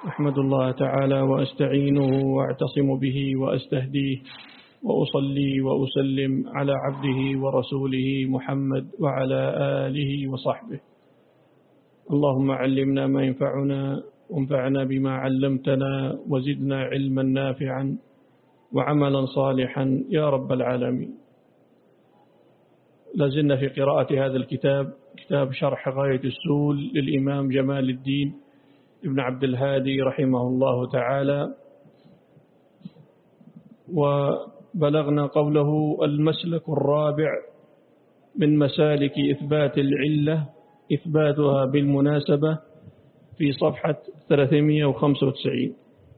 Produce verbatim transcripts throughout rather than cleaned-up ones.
أحمد الله تعالى وأستعينه وأعتصم به وأستهديه وأصلي وأسلم على عبده ورسوله محمد وعلى آله وصحبه. اللهم علمنا ما ينفعنا وانفعنا بما علمتنا وزدنا علما نافعا وعملا صالحا يا رب العالمين. لازلنا في قراءة هذا الكتاب، كتاب شرح غاية السول للإمام جمال الدين ابن عبد الهادي رحمه الله تعالى، وبلغنا قوله: المسلك الرابع من مسالك إثبات العلة إثباتها بالمناسبة، في صفحة ثلاثمائة وخمسة وتسعين.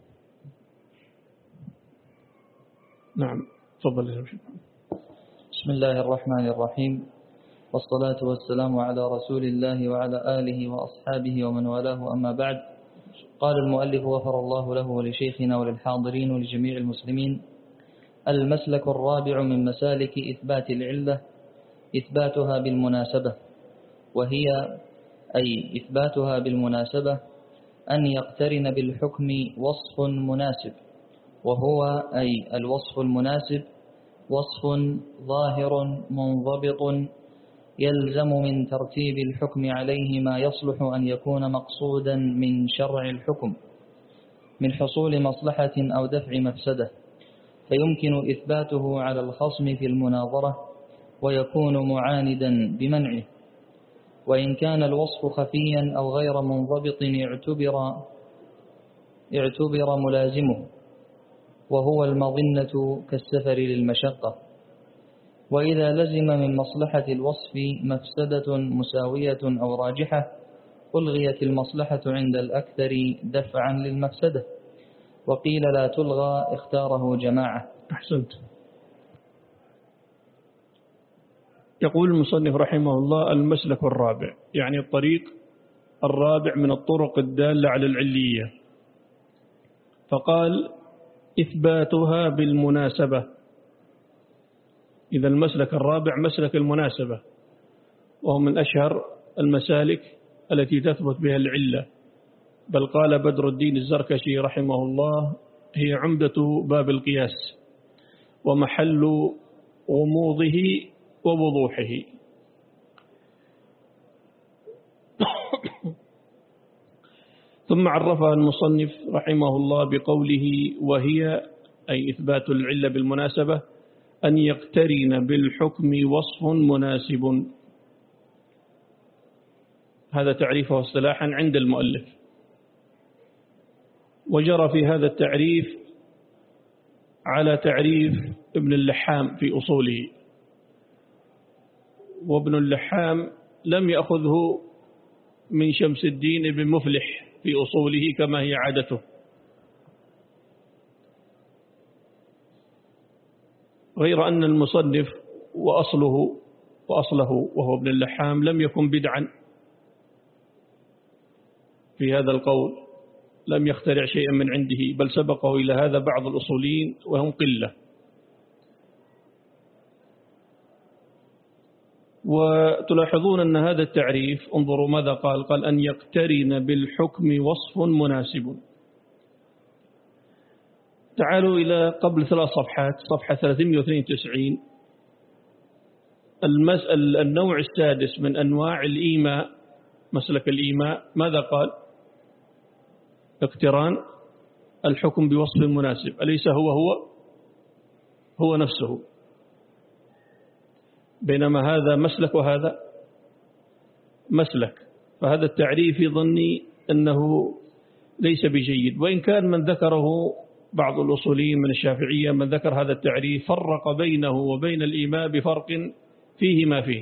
نعم، تفضل يا شيخ. بسم الله الرحمن الرحيم، والصلاة والسلام على رسول الله وعلى آله وأصحابه ومن والاه، أما بعد. قال المؤلف غفر الله له ولشيخنا وللحاضرين ولجميع المسلمين: المسلك الرابع من مسالك إثبات العلة إثباتها بالمناسبة، وهي أي إثباتها بالمناسبة أن يقترن بالحكم وصف مناسب، وهو أي الوصف المناسب وصف ظاهر منضبط يلزم من ترتيب الحكم عليه ما يصلح أن يكون مقصودا من شرع الحكم من حصول مصلحة أو دفع مفسدة، فيمكن إثباته على الخصم في المناظرة ويكون معاندا بمنعه. وإن كان الوصف خفيا أو غير منضبط اعتبر اعتبر ملازمه، وهو المظنة كالسفر للمشقة. وإذا لزم من مصلحة الوصف مفسدة مساوية أو راجحة ألغيت المصلحة عند الأكثر دفعا للمفسدة، وقيل لا تلغى اختاره جماعة. أحسنت. يقول المصنف رحمه الله: المسلك الرابع، يعني الطريق الرابع من الطرق الدالة على العلية. فقال: إثباتها بالمناسبة. إذا المسلك الرابع مسلك المناسبة، وهو من أشهر المسالك التي تثبت بها العلة، بل قال بدر الدين الزركشي رحمه الله: هي عمدة باب القياس ومحل غموضه ووضوحه. ثم عرفها المصنف رحمه الله بقوله: وهي أي إثبات العلة بالمناسبة أن يقترن بالحكم وصف مناسب. هذا تعريفه اصطلاحا عند المؤلف. وجرى في هذا التعريف على تعريف ابن اللحام في أصوله، وابن اللحام لم يأخذه من شمس الدين بن مفلح في أصوله كما هي عادته، غير أن المصنف وأصله وأصله وهو ابن اللحام لم يكن بدعا في هذا القول، لم يخترع شيئا من عنده، بل سبقه إلى هذا بعض الأصوليين وهم قلة. وتلاحظون أن هذا التعريف، انظروا ماذا قال قال أن يقترن بالحكم وصف مناسب. تعالوا إلى قبل ثلاث صفحات، صفحة ثلاثمائة واثنين وتسعين، المسأل النوع السادس من أنواع الإيماء، مسلك الإيماء، ماذا قال؟ اقتران الحكم بوصف مناسب، أليس هو هو هو نفسه؟ بينما هذا مسلك وهذا مسلك، فهذا التعريف في ظني أنه ليس بجيد. وإن كان من ذكره بعض الأصوليين من الشافعية، من ذكر هذا التعريف فرق بينه وبين الإيماء بفرق فيه ما فيه،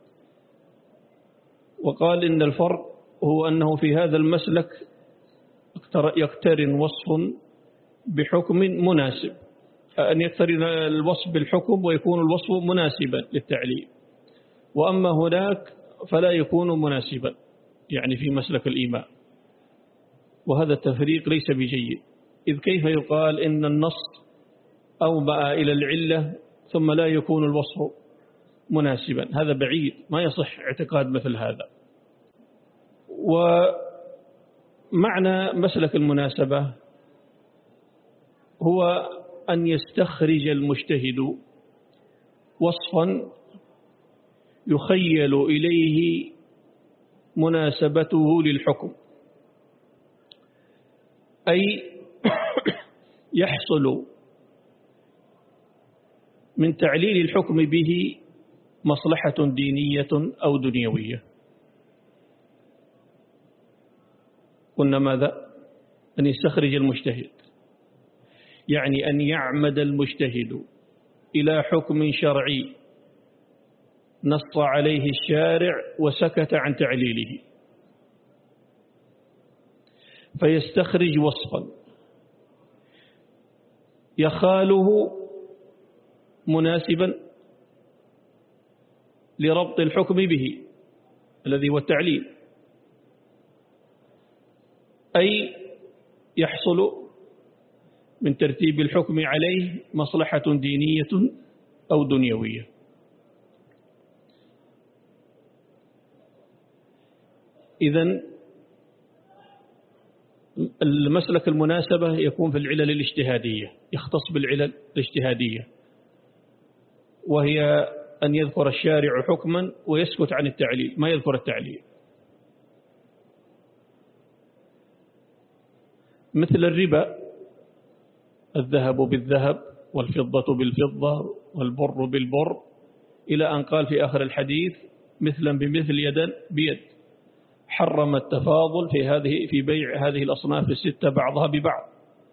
وقال إن الفرق هو أنه في هذا المسلك يقترن وصف بحكم مناسب، أن يقترن الوصف بالحكم ويكون الوصف مناسبا للتعليل، وأما هناك فلا يكون مناسبا، يعني في مسلك الإيماء. وهذا التفريق ليس بجيد، إذ كيف يقال إن النص أومأ إلى العلة ثم لا يكون الوصف مناسبا؟ هذا بعيد، ما يصح اعتقاد مثل هذا. معنى مسلك المناسبة هو أن يستخرج المجتهد وصفا يخيل إليه مناسبته للحكم، أي يحصل من تعليل الحكم به مصلحة دينية أو دنيوية. قلنا ماذا؟ أن يستخرج المجتهد، يعني أن يعمد المجتهد إلى حكم شرعي نص عليه الشارع وسكت عن تعليله، فيستخرج وصفا يخاله مناسبا لربط الحكم به الذي هو التعليل، أي يحصل من ترتيب الحكم عليه مصلحة دينية أو دنيوية. إذن المسلك المناسبة يكون في العلل الاجتهادية، يختص بالعلل الاجتهادية، وهي أن يذكر الشارع حكما ويسكت عن التعليل، ما يذكر التعليل، مثل الربا، الذهب بالذهب والفضة بالفضة والبر بالبر، إلى أن قال في آخر الحديث مثلا بمثل يدا بيد، حرم التفاضل في هذه في بيع هذه الأصناف الستة بعضها ببعض،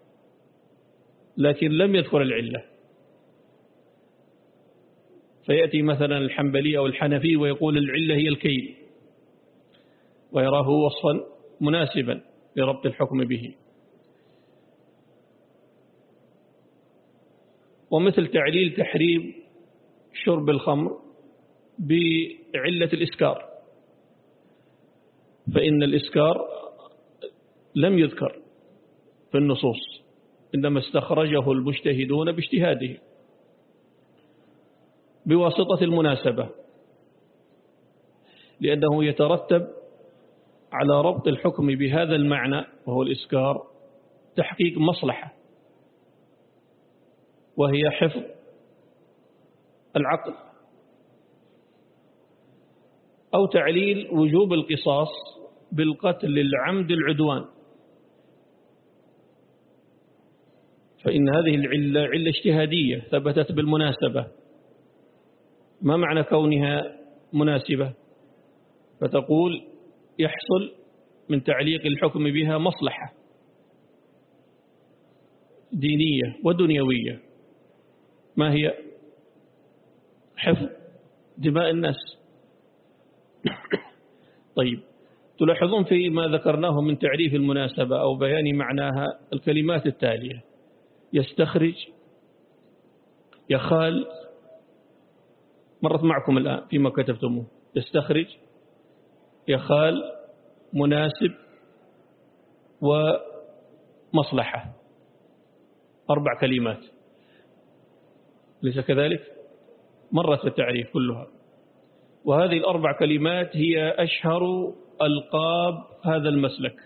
لكن لم يذكر العلة. فيأتي مثلا الحنبلي أو الحنفي ويقول العلة هي الكيل، ويراه وصفا مناسبا لربط الحكم به. ومثل تعليل تحريم شرب الخمر بعلة الإسكار، فإن الإسكار لم يذكر في النصوص، إنما استخرجه المجتهدون باجتهاده بواسطة المناسبة، لأنه يترتب على ربط الحكم بهذا المعنى وهو الإسكار تحقيق مصلحة، وهي حفظ العقل، أو تعليل وجوب القصاص بالقتل للعمد العدوان، فإن هذه العلة علة اجتهادية ثبتت بالمناسبة. ما معنى كونها مناسبة؟ فتقول يحصل من تعليق الحكم بها مصلحة دينية ودنيوية، ما هي؟ حفظ دماء الناس. طيب، تلاحظون في ما ذكرناه من تعريف المناسبة أو بيان معناها الكلمات التالية: يستخرج، يخال، مرت معكم الآن فيما كتبتموه، يستخرج، يخال، مناسب، ومصلحة، أربع كلمات، ليس كذلك؟ مرت في التعريف كلها، وهذه الأربع كلمات هي أشهر ألقاب هذا المسلك.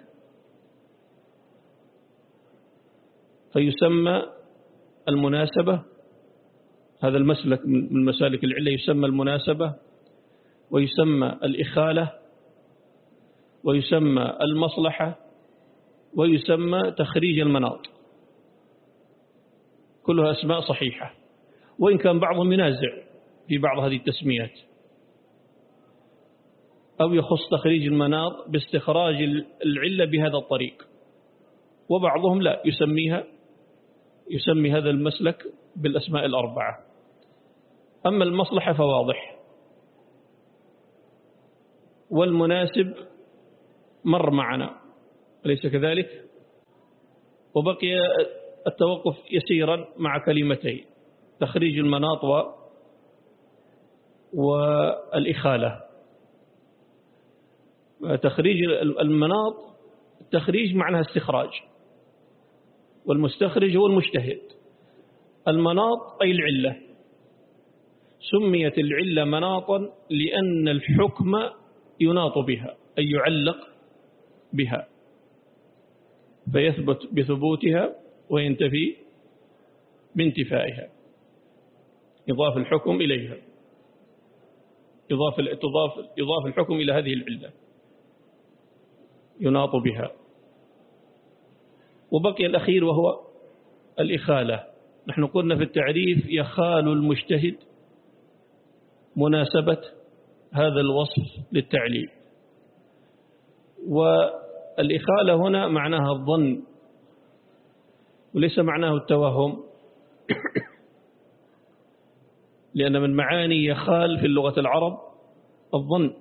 فيسمى المناسبة، هذا المسلك من مسالك العلة يسمى المناسبة، ويسمى الإخالة، ويسمى المصلحة، ويسمى تخريج المناط، كلها أسماء صحيحة، وإن كان بعضهم ينازع في بعض هذه التسميات، أو يخص تخريج المناط باستخراج العلة بهذا الطريق، وبعضهم لا يسميها يسمي هذا المسلك بالأسماء الأربعة. أما المصلحة فواضح، والمناسب مر معنا أليس كذلك؟ وبقي التوقف يسيرا مع كلمتين: تخريج المناط والإخالة. تخريج المناط، التخريج معناها استخراج، والمستخرج هو المجتهد. المناط أي العلة، سميت العلة مناطا لأن الحكم يناط بها، أي يعلق بها. فيثبت بثبوتها وينتفي بانتفائها. يضاف الحكم إليها، يضاف تضاف يضاف الحكم إلى هذه العلة يناط بها. وبقي الأخير وهو الإخالة. نحن قلنا في التعريف يخال المجتهد مناسبة هذا الوصف للتعليل، والإخالة هنا معناها الظن وليس معناه التوهم، لأن من معاني يخال في اللغة العرب الظن.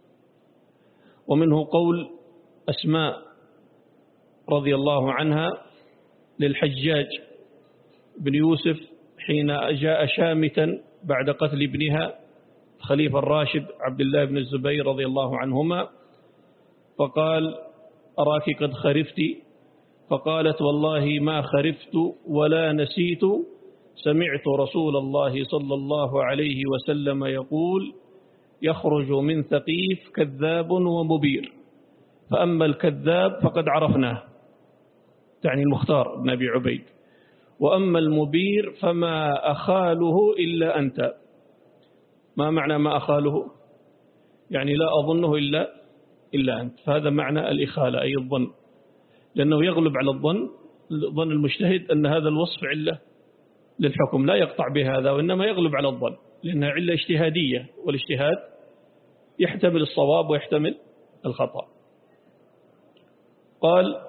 ومنه قول أسماء رضي الله عنها للحجاج بن يوسف حين جاء شامتا بعد قتل ابنها الخليفة الراشد عبد الله بن الزبير رضي الله عنهما، فقال أراك قد خرفت، فقالت والله ما خرفت ولا نسيت، سمعت رسول الله صلى الله عليه وسلم يقول يخرج من ثقيف كذاب ومبير، فأما الكذاب فقد عرفناه، تعني المختار بن أبي عبيد، وأما المبير فما أخاله إلا أنت. ما معنى ما أخاله؟ يعني لا أظنه إلا إلا أنت. فهذا معنى الإخالة أي الظن، لأنه يغلب على الظن ظن المجتهد أن هذا الوصف علة للحكم، لا يقطع بهذا وإنما يغلب على الظن، لأنها علة اجتهادية، والاجتهاد يحتمل الصواب ويحتمل الخطأ. قال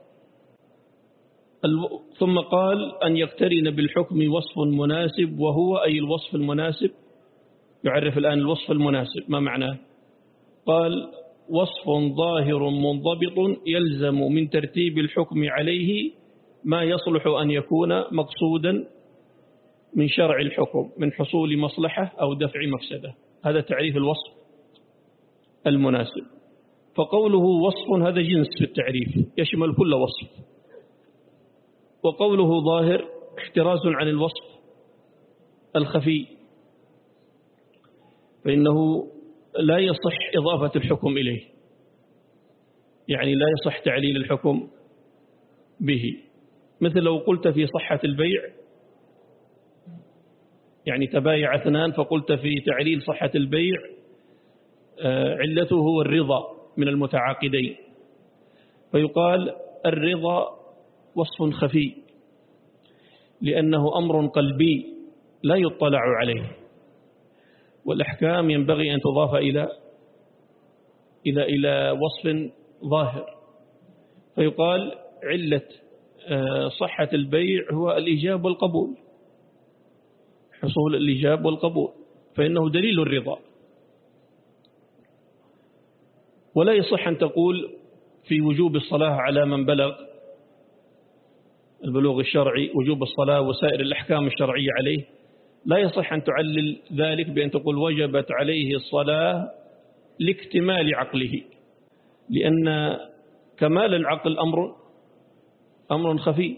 ثم قال أن يقترن بالحكم وصف مناسب، وهو أي الوصف المناسب. يعرف الآن الوصف المناسب ما معناه. قال وصف ظاهر منضبط يلزم من ترتيب الحكم عليه ما يصلح أن يكون مقصودا من شرع الحكم من حصول مصلحة أو دفع مفسدة. هذا تعريف الوصف المناسب. فقوله وصف هذا جنس في التعريف يشمل كل وصف، وقوله ظاهر احتراز عن الوصف الخفي، فإنه لا يصح إضافة الحكم إليه، يعني لا يصح تعليل الحكم به. مثل لو قلت في صحة البيع، يعني تبايع اثنان فقلت في تعليل صحة البيع علته هو الرضا من المتعاقدين، فيقال الرضا وصف خفي لأنه أمر قلبي لا يطلع عليه، والأحكام ينبغي أن تضاف إلى إلى إلى وصف ظاهر. فيقال علة صحة البيع هو الإيجاب والقبول، حصول الإيجاب والقبول، فإنه دليل الرضا. ولا يصح أن تقول في وجوب الصلاة على من بلغ البلوغ الشرعي وجوب الصلاة وسائر الأحكام الشرعية عليه، لا يصح أن تعلل ذلك بأن تقول وجبت عليه الصلاة لاكتمال عقله، لأن كمال العقل أمر أمر خفي،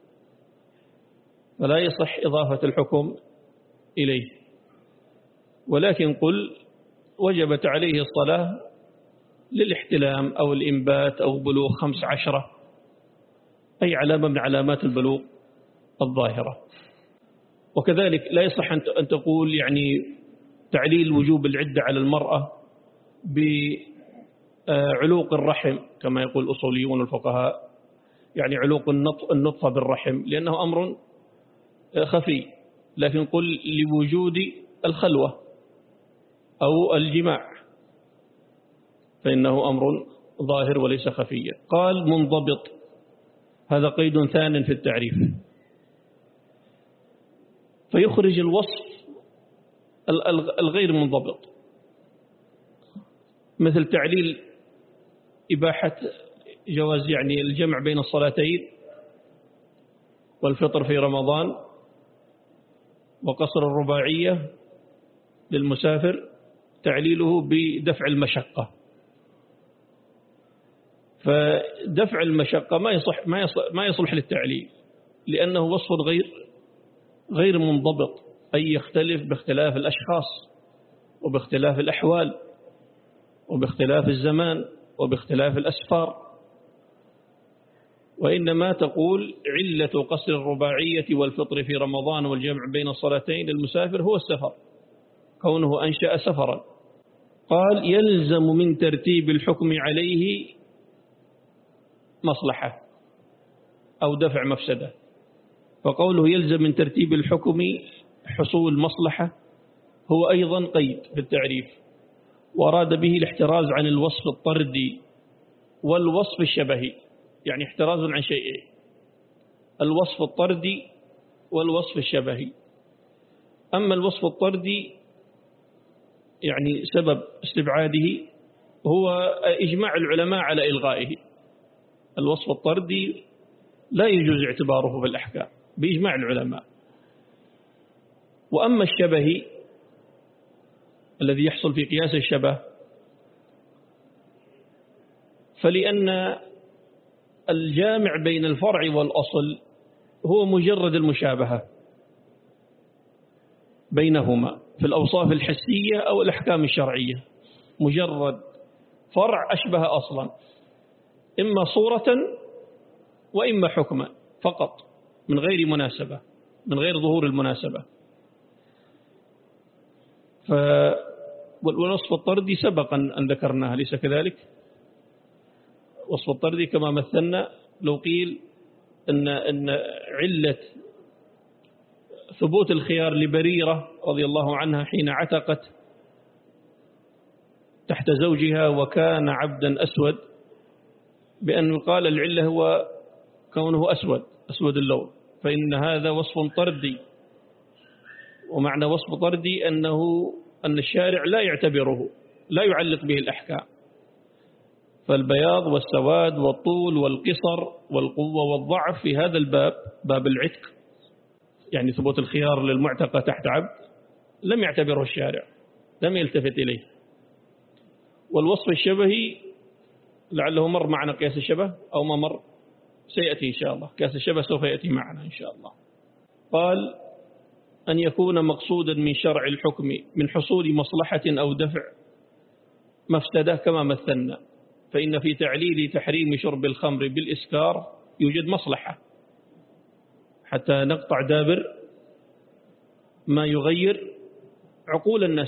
فلا يصح إضافة الحكم إليه. ولكن قل وجبت عليه الصلاة للاحتلام أو الإنبات أو بلوغ خمس عشرة، أي علامة من علامات البلوغ الظاهرة. وكذلك لا يصح أن تقول يعني تعليل وجوب العدة على المرأة بعلوق الرحم كما يقول الأصوليون الفقهاء، يعني علوق النطفة بالرحم، لأنه أمر خفي. لكن قل لوجود الخلوة أو الجماع، فإنه أمر ظاهر وليس خفيا. قال منضبط، هذا قيد ثان في التعريف، فيخرج الوصف الغير منضبط، مثل تعليل إباحة جواز يعني الجمع بين الصلاتين والفطر في رمضان وقصر الرباعية للمسافر، تعليله بدفع المشقة. فدفع المشقة ما يصح ما يصلح, ما يصلح للتعليل، لأنه وصف غير غير منضبط، أي يختلف باختلاف الأشخاص وباختلاف الأحوال وباختلاف الزمان وباختلاف الأسفار. وإنما تقول علة قصر الرباعية والفطر في رمضان والجمع بين الصلاتين للمسافر هو السفر، كونه أنشأ سفرا. قال يلزم من ترتيب الحكم عليه مصلحة أو دفع مفسدة، فقوله يلزم من ترتيب الحكم حصول مصلحة هو أيضا قيد في التعريف، وأراد به الاحتراز عن الوصف الطردي والوصف الشبهي، يعني احتراز عن شيئين: الوصف الطردي والوصف الشبهي. أما الوصف الطردي يعني سبب استبعاده هو إجماع العلماء على إلغائه. الوصف الطردي لا يجوز اعتباره في الأحكام بإجماع العلماء. وأما الشبهي الذي يحصل في قياس الشبه فلأن الجامع بين الفرع والأصل هو مجرد المشابهة بينهما في الأوصاف الحسية أو الأحكام الشرعية، مجرد فرع أشبه أصلا، إما صورة وإما حكما فقط، من غير مناسبة، من غير ظهور المناسبة. والوصف الطردي سبقا أن ذكرناها، ليس كذلك؟ وصف الطردي كما مثلنا لو قيل أن, أن علة ثبوت الخيار لبريرة رضي الله عنها حين عتقت تحت زوجها وكان عبدا أسود، بأن يقال العلة هو كونه أسود أسود اللون، فإن هذا وصف طردي. ومعنى وصف طردي أنه أن الشارع لا يعتبره، لا يعلق به الأحكام، فالبياض والسواد والطول والقصر والقوة والضعف في هذا الباب، باب العتق، يعني ثبوت الخيار للمعتقة تحت عبد، لم يعتبره الشارع، لم يلتفت إليه. والوصف الشبهي لعله مر معنا قياس الشبه أو ما مر، سيأتي إن شاء الله، قياس الشبه سوف يأتي معنا إن شاء الله. قال أن يكون مقصودا من شرع الحكم من حصول مصلحة أو دفع مفسدة كما مثلنا، فإن في تعليل تحريم شرب الخمر بالإسكار يوجد مصلحة حتى نقطع دابر ما يغير عقول الناس،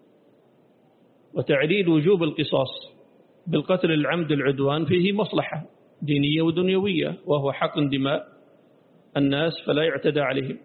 وتعليل وجوب القصاص بالقتل العمد العدوان فيه مصلحة دينية ودنيوية، وهو حق دماء الناس فلا يعتدى عليهم.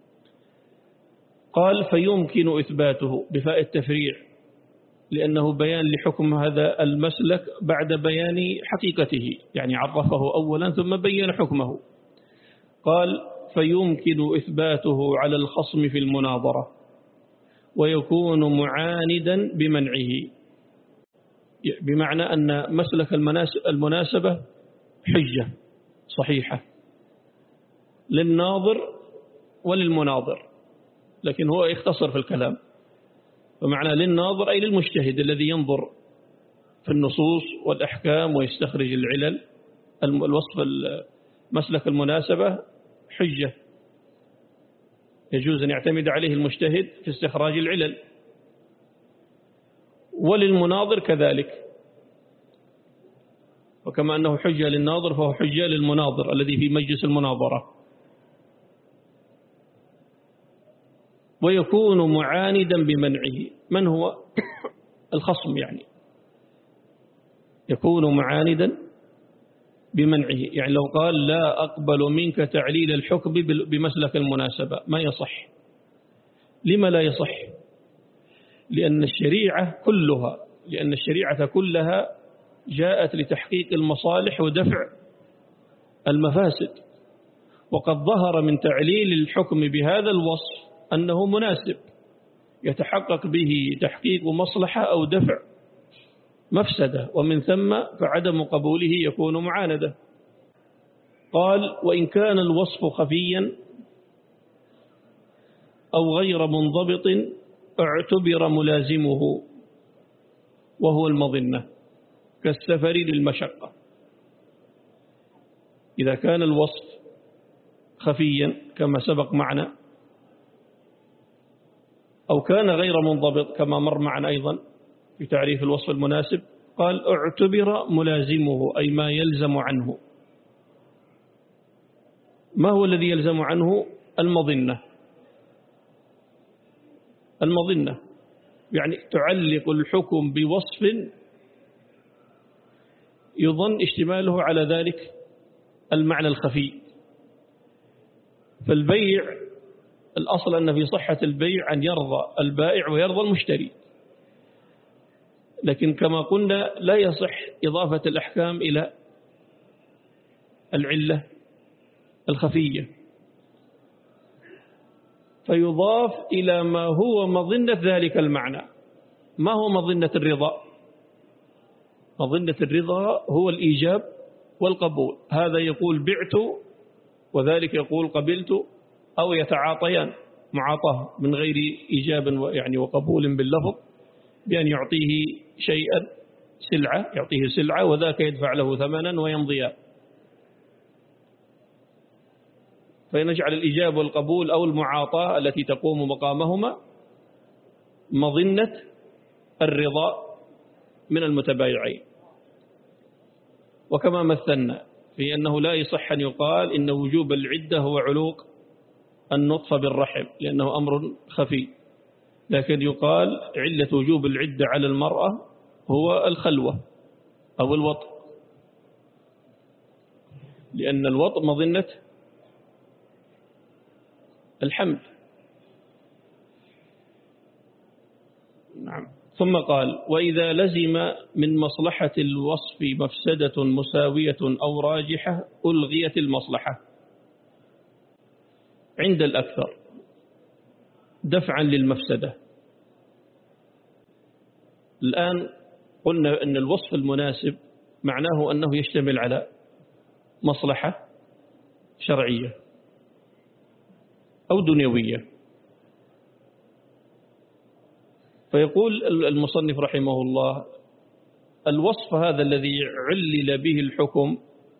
قال فيمكن إثباته بفاء التفريع، لأنه بيان لحكم هذا المسلك بعد بيان حقيقته، يعني عرفه أولا ثم بين حكمه. قال فيمكن إثباته على الخصم في المناظرة ويكون معاندا بمنعه، بمعنى أن مسلك المناسبة حجة صحيحة للناظر وللمناظر، لكن هو يختصر في الكلام، فمعنى للناظر أي للمجتهد الذي ينظر في النصوص والأحكام ويستخرج العلل. الوصف مسلك المناسبة حجة يجوز أن يعتمد عليه المجتهد في استخراج العلل، وللمناظر كذلك، وكما أنه حجة للناظر فهو حجة للمناظر الذي في مجلس المناظرة. ويكون معاندا بمنعه، من هو الخصم يعني يكون معاندا بمنعه، يعني لو قال لا أقبل منك تعليل الحكم بمسلك المناسبة ما يصح. لما لا يصح؟ لأن الشريعة كلها لأن الشريعة كلها جاءت لتحقيق المصالح ودفع المفاسد، وقد ظهر من تعليل الحكم بهذا الوصف أنه مناسب يتحقق به تحقيق مصلحة أو دفع مفسدة، ومن ثم فعدم قبوله يكون معاندة. قال وإن كان الوصف خفيا أو غير منضبط اعتبر ملازمه وهو المظنة كالسفر للمشقة. إذا كان الوصف خفيا كما سبق معنا أو كان غير منضبط كما مر معنا أيضا في تعريف الوصف المناسب، قال اعتبر ملازمه أي ما يلزم عنه، ما هو الذي يلزم عنه؟ المظنة. المظنة يعني تعلق الحكم بوصف يظن اشتماله على ذلك المعنى الخفي. فالبيع الأصل أن في صحة البيع أن يرضى البائع ويرضى المشتري، لكن كما قلنا لا يصح إضافة الأحكام إلى العلة الخفية، فيضاف إلى ما هو مظنة ذلك المعنى. ما هو مظنة الرضا؟ مظنة الرضا هو الإيجاب والقبول، هذا يقول بعت وذلك يقول قبلت، أو يتعاطيان معاطاة من غير إيجاب يعني وقبول باللفظ، بأن يعطيه شيئا سلعة، يعطيه سلعة وذاك يدفع له ثمنا ويمضيان. فنجعل الإيجاب والقبول أو المعاطاة التي تقوم مقامهما مظنة الرضا من المتبايعين. وكما مثلنا في أنه لا يصح أن يقال إن وجوب العدة هو علوق النطفة بالرحم لأنه أمر خفي، لكن يقال علة وجوب العدة على المرأة هو الخلوة أو الوطء، لأن الوطء مظنة الحمل. نعم. ثم قال: وإذا لزم من مصلحة الوصف مفسدة مساوية أو راجحة ألغيت المصلحة عند الأكثر دفعا للمفسدة. الآن قلنا أن الوصف المناسب معناه أنه يشتمل على مصلحة شرعية أو دنيوية. فيقول المصنف رحمه الله: الوصف هذا الذي علل به الحكم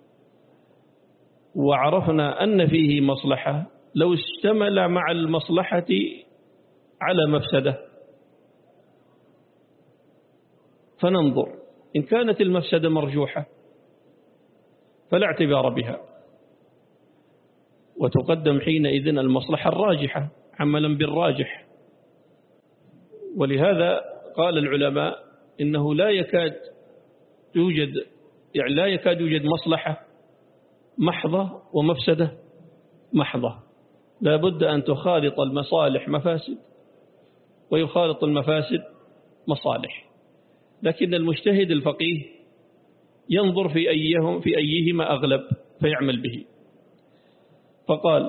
وعرفنا أن فيه مصلحة لو اشتمل مع المصلحة على مفسدة فننظر، إن كانت المفسدة مرجوحة فلا اعتبار بها، وتقدم حينئذ المصلحة الراجحة عملا بالراجح. ولهذا قال العلماء إنه لا يكاد يوجد يعني لا يكاد يوجد مصلحة محضة ومفسدة محضة، لا بد أن تخالط المصالح مفاسد ويخالط المفاسد مصالح. لكن المجتهد الفقيه ينظر في أيهم في أيهما أغلب فيعمل به. فقال: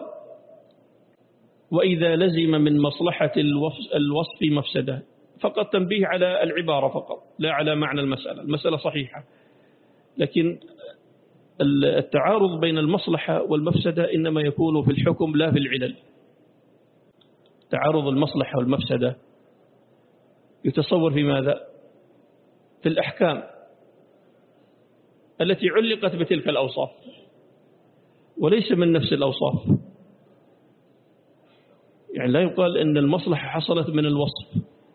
وإذا لزم من مصلحة الوصف مفسدة، فقط تنبيه على العبارة فقط لا على معنى المسألة. المسألة صحيحة، لكن التعارض بين المصلحة والمفسدة إنما يكون في الحكم لا في العلل. تعارض المصلحة والمفسدة يتصور في ماذا؟ في الأحكام التي علقت بتلك الأوصاف وليس من نفس الأوصاف. يعني لا يقال إن المصلحة حصلت من الوصف،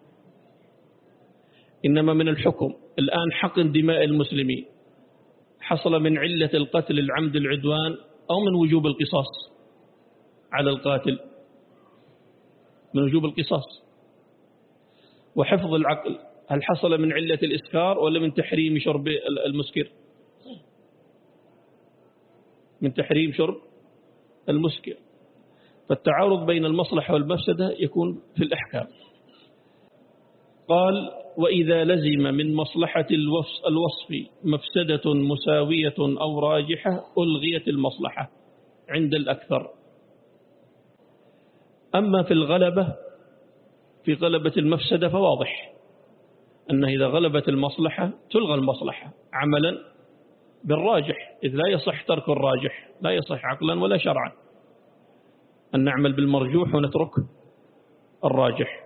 إنما من الحكم. الآن حقن دماء المسلمين حصل من علة القتل العمد العدوان أو من وجوب القصاص على القاتل؟ من وجوب القصاص. وحفظ العقل هل حصل من علة الإسكار ولا من تحريم شرب المسكر؟ من تحريم شرب المسكر. فالتعارض بين المصلحة والمفسدة يكون في الأحكام. قال: وإذا لزم من مصلحة الوصف مفسدة مساوية أو راجحة ألغيت المصلحة عند الأكثر. أما في الغلبة في غلبة المفسدة فواضح أنه إذا غلبت المصلحة تلغى المصلحة عملا بالراجح، إذ لا يصح ترك الراجح، لا يصح عقلا ولا شرعا أن نعمل بالمرجوح ونترك الراجح.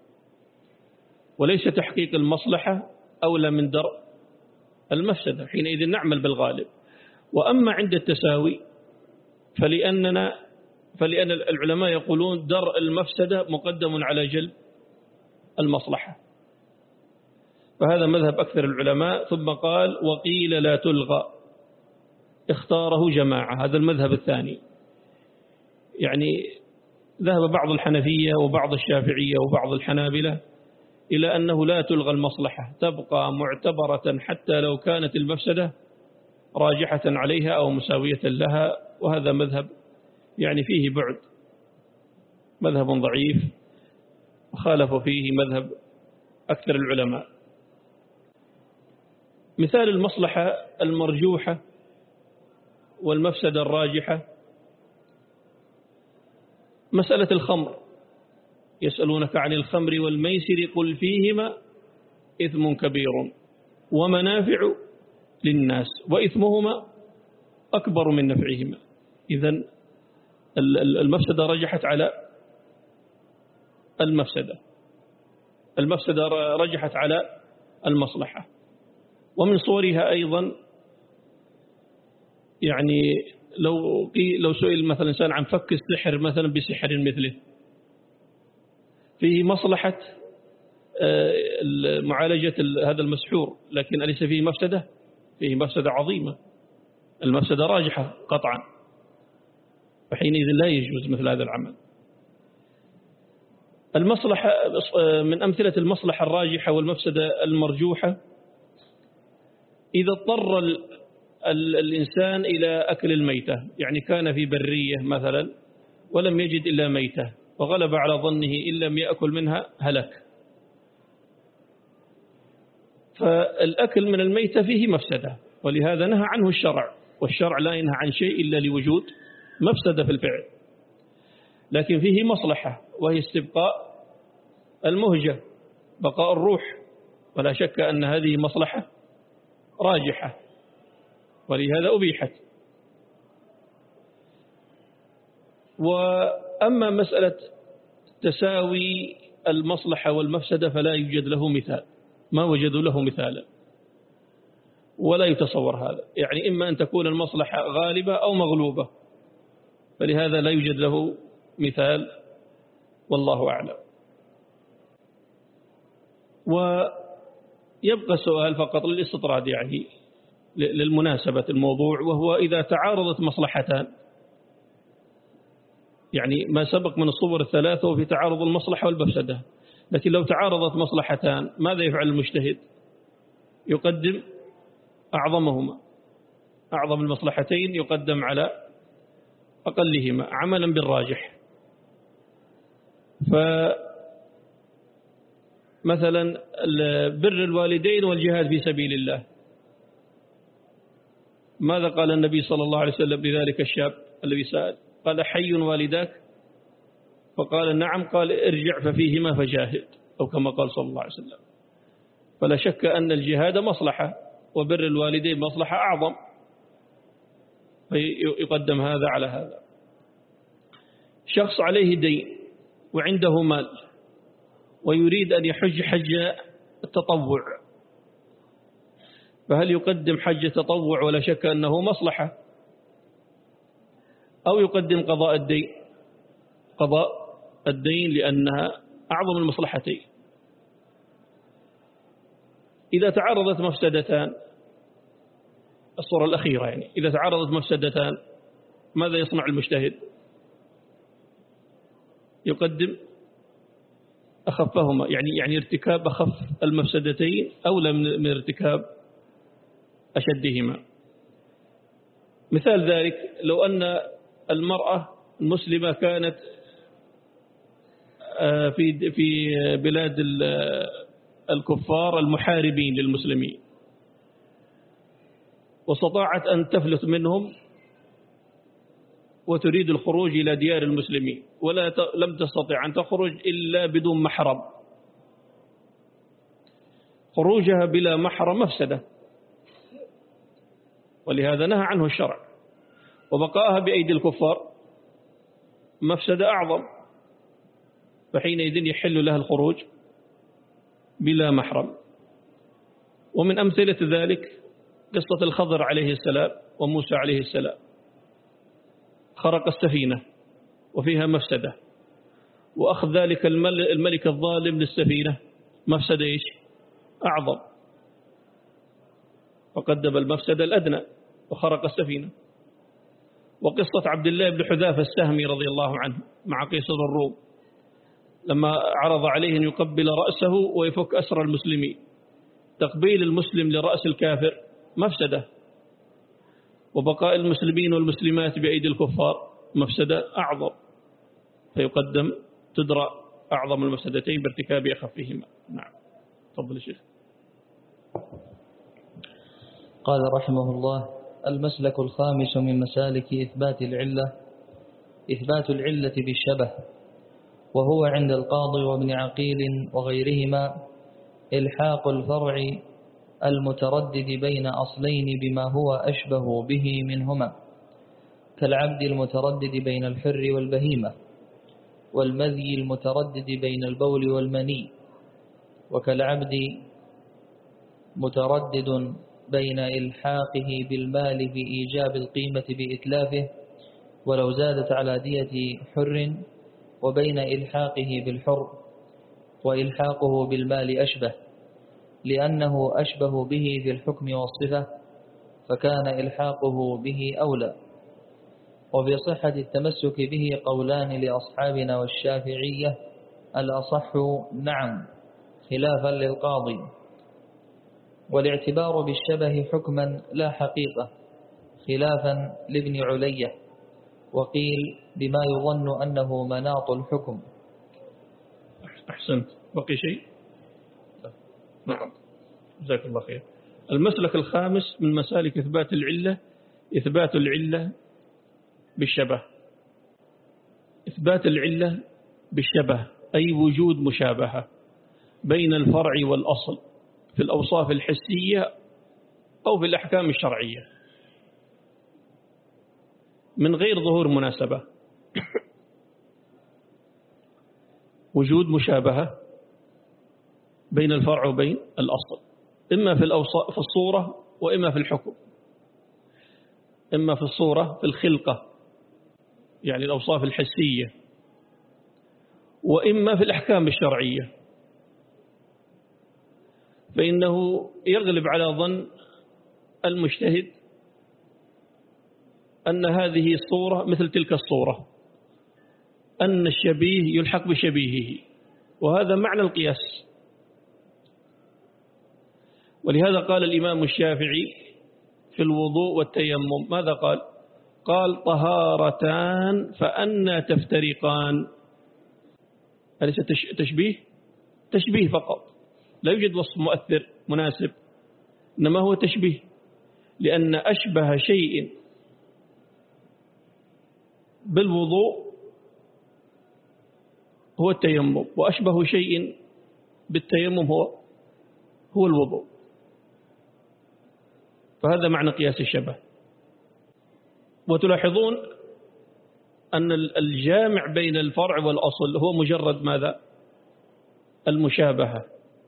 وليس تحقيق المصلحة أولى من درء المفسدة، حينئذ نعمل بالغالب. وأما عند التساوي فلأننا فلأن العلماء يقولون درء المفسدة مقدم على جلب المصلحة، فهذا مذهب أكثر العلماء. ثم قال: وقيل لا تلغى، اختاره جماعة، هذا المذهب الثاني. يعني ذهب بعض الحنفية وبعض الشافعية وبعض الحنابلة إلى أنه لا تلغى المصلحة، تبقى معتبرة حتى لو كانت المفسدة راجحة عليها أو مساوية لها، وهذا مذهب يعني فيه بعد، مذهب ضعيف وخالف فيه مذهب أكثر العلماء. مثال المصلحة المرجوحة والمفسدة الراجحة مسألة الخمر، يسألونك عن الخمر والميسر قل فيهما إثم كبير ومنافع للناس وإثمهما أكبر من نفعهما. إذن المفسدة رجحت على المفسدة، المفسدة رجحت على المصلحة. ومن صورها أيضا يعني لو لو سئل مثلا إنسان عن فك السحر مثلا بسحر مثله، فيه مصلحة معالجة هذا المسحور، لكن أليس فيه مفسدة؟ فيه مفسدة عظيمة، المفسدة راجحة قطعا، فحينئذ لا يجوز مثل هذا العمل. المصلحة من أمثلة المصلحة الراجحة والمفسدة المرجوحة إذا اضطر الإنسان إلى أكل الميتة، يعني كان في برية مثلا ولم يجد إلا ميتة وغلب على ظنه إن لم يأكل منها هلك، فالأكل من الميتة فيه مفسدة، ولهذا نهى عنه الشرع، والشرع لا ينهى عن شيء إلا لوجود مفسدة في الفعل. لكن فيه مصلحة وهي استبقاء المهجة، بقاء الروح، ولا شك أن هذه مصلحة راجحة ولهذا أبيحت. وأما مسألة تساوي المصلحة والمفسدة فلا يوجد له مثال، ما وجدوا له مثالا ولا يتصور هذا، يعني إما أن تكون المصلحة غالبة أو مغلوبة، فلهذا لا يوجد له مثال والله أعلم. ويبقى السؤال فقط للاستطراد يعني للمناسبة الموضوع، وهو إذا تعارضت مصلحتان، يعني ما سبق من الصور الثلاثة وفي تعارض المصلحة والمفسدة، لكن لو تعارضت مصلحتان ماذا يفعل المجتهد؟ يقدم أعظمهما، أعظم المصلحتين يقدم على أقلهما عملا بالراجح. فمثلا بر الوالدين والجهاد في سبيل الله، ماذا قال النبي صلى الله عليه وسلم لذلك الشاب الذي سأل؟ قال حي والداك؟ فقال نعم، قال ارجع ففيهما فجاهد، أو كما قال صلى الله عليه وسلم. فلا شك أن الجهاد مصلحة وبر الوالدين مصلحة أعظم، فيقدم هذا على هذا. شخص عليه دين وعنده مال ويريد أن يحج حج التطوع، فهل يقدم حج التطوع ولا شك أنه مصلحة، أو يقدم قضاء الدين؟ قضاء الدين لأنها أعظم المصلحتين. إذا تعارضت مفسدتان، الصورة الأخيرة يعني، إذا تعارضت مفسدتان ماذا يصنع المجتهد؟ يقدم أخفهما، يعني يعني ارتكاب أخف المفسدتين أولى من ارتكاب أشدهما. مثال ذلك لو أن المرأة المسلمة كانت في في بلاد الكفار المحاربين للمسلمين، واستطاعت أن تفلت منهم وتريد الخروج إلى ديار المسلمين، ولا لم تستطع أن تخرج إلا بدون محرم. خروجها بلا محرم مفسدة، ولهذا نهى عنه الشرع. وبقاءها بأيدي الكفار مفسدة أعظم، فحينئذ يحل لها الخروج بلا محرم. ومن أمثلة ذلك قصة الخضر عليه السلام وموسى عليه السلام، خرق السفينة وفيها مفسدة، وأخذ ذلك الملك الظالم للسفينة مفسدة إيش؟ أعظم، فقدم المفسدة الأدنى وخرق السفينة. وقصة عبد الله بن حذافة السهمي رضي الله عنه مع قيصر الروم لما عرض عليه أن يقبل رأسه ويفك أسر المسلمين. تقبيل المسلم لرأس الكافر مفسدة، وبقاء المسلمين والمسلمات بأيدي الكفار مفسدة أعظم، فيقدم تدرى أعظم المفسدتين بارتكاب أخفهما. نعم، تفضل الشيخ. قال رحمه الله: المسلك الخامس من مسالك إثبات العلة إثبات العلة بالشبه، وهو عند القاضي وابن عقيل وغيرهما إلحاق الفرع المتردد بين أصلين بما هو أشبه به منهما، كالعبد المتردد بين الحر والبهيمة، والمذي المتردد بين البول والمني، وكالعبد متردد بين إلحاقه بالمال بإيجاب القيمة بإتلافه ولو زادت على دية حر، وبين إلحاقه بالحر وإلحاقه بالمال أشبه، لأنه أشبه به في الحكم والصفة، فكان إلحاقه به أولى. وفي صحة التمسك به قولان لأصحابنا والشافعية: الأصح نعم، خلافا للقاضي، والاعتبار بالشبه حكما لا حقيقة، خلافا لابن علية، وقيل بما يظن أنه مناط الحكم. أحسنت. بقي شيء؟ نعم، جزاك الله خير. المسلك الخامس من مسالك إثبات العلة إثبات العلة بالشبه. إثبات العلة بالشبه أي وجود مشابهة بين الفرع والأصل في الأوصاف الحسية أو في الأحكام الشرعية من غير ظهور مناسبة. وجود مشابهة بين الفرع وبين الأصل، إما في الأوصاف في الصورة وإما في الحكم، إما في الصورة في الخلقة يعني الأوصاف الحسية، وإما في الأحكام الشرعية. فإنه يغلب على ظن المجتهد أن هذه الصورة مثل تلك الصورة، أن الشبيه يلحق بشبيهه، وهذا معنى القياس. ولهذا قال الإمام الشافعي في الوضوء والتيمم ماذا قال؟ قال: طهارتان فأنا تفترقان. أليس تشبيه؟ تشبيه فقط، لا يوجد وصف مؤثر مناسب، إنما هو تشبيه، لأن أشبه شيء بالوضوء هو التيمم، وأشبه شيء بالتيمم هو هو الوضوء. فهذا معنى قياس الشبه. وتلاحظون أن الجامع بين الفرع والأصل هو مجرد ماذا؟ المشابهة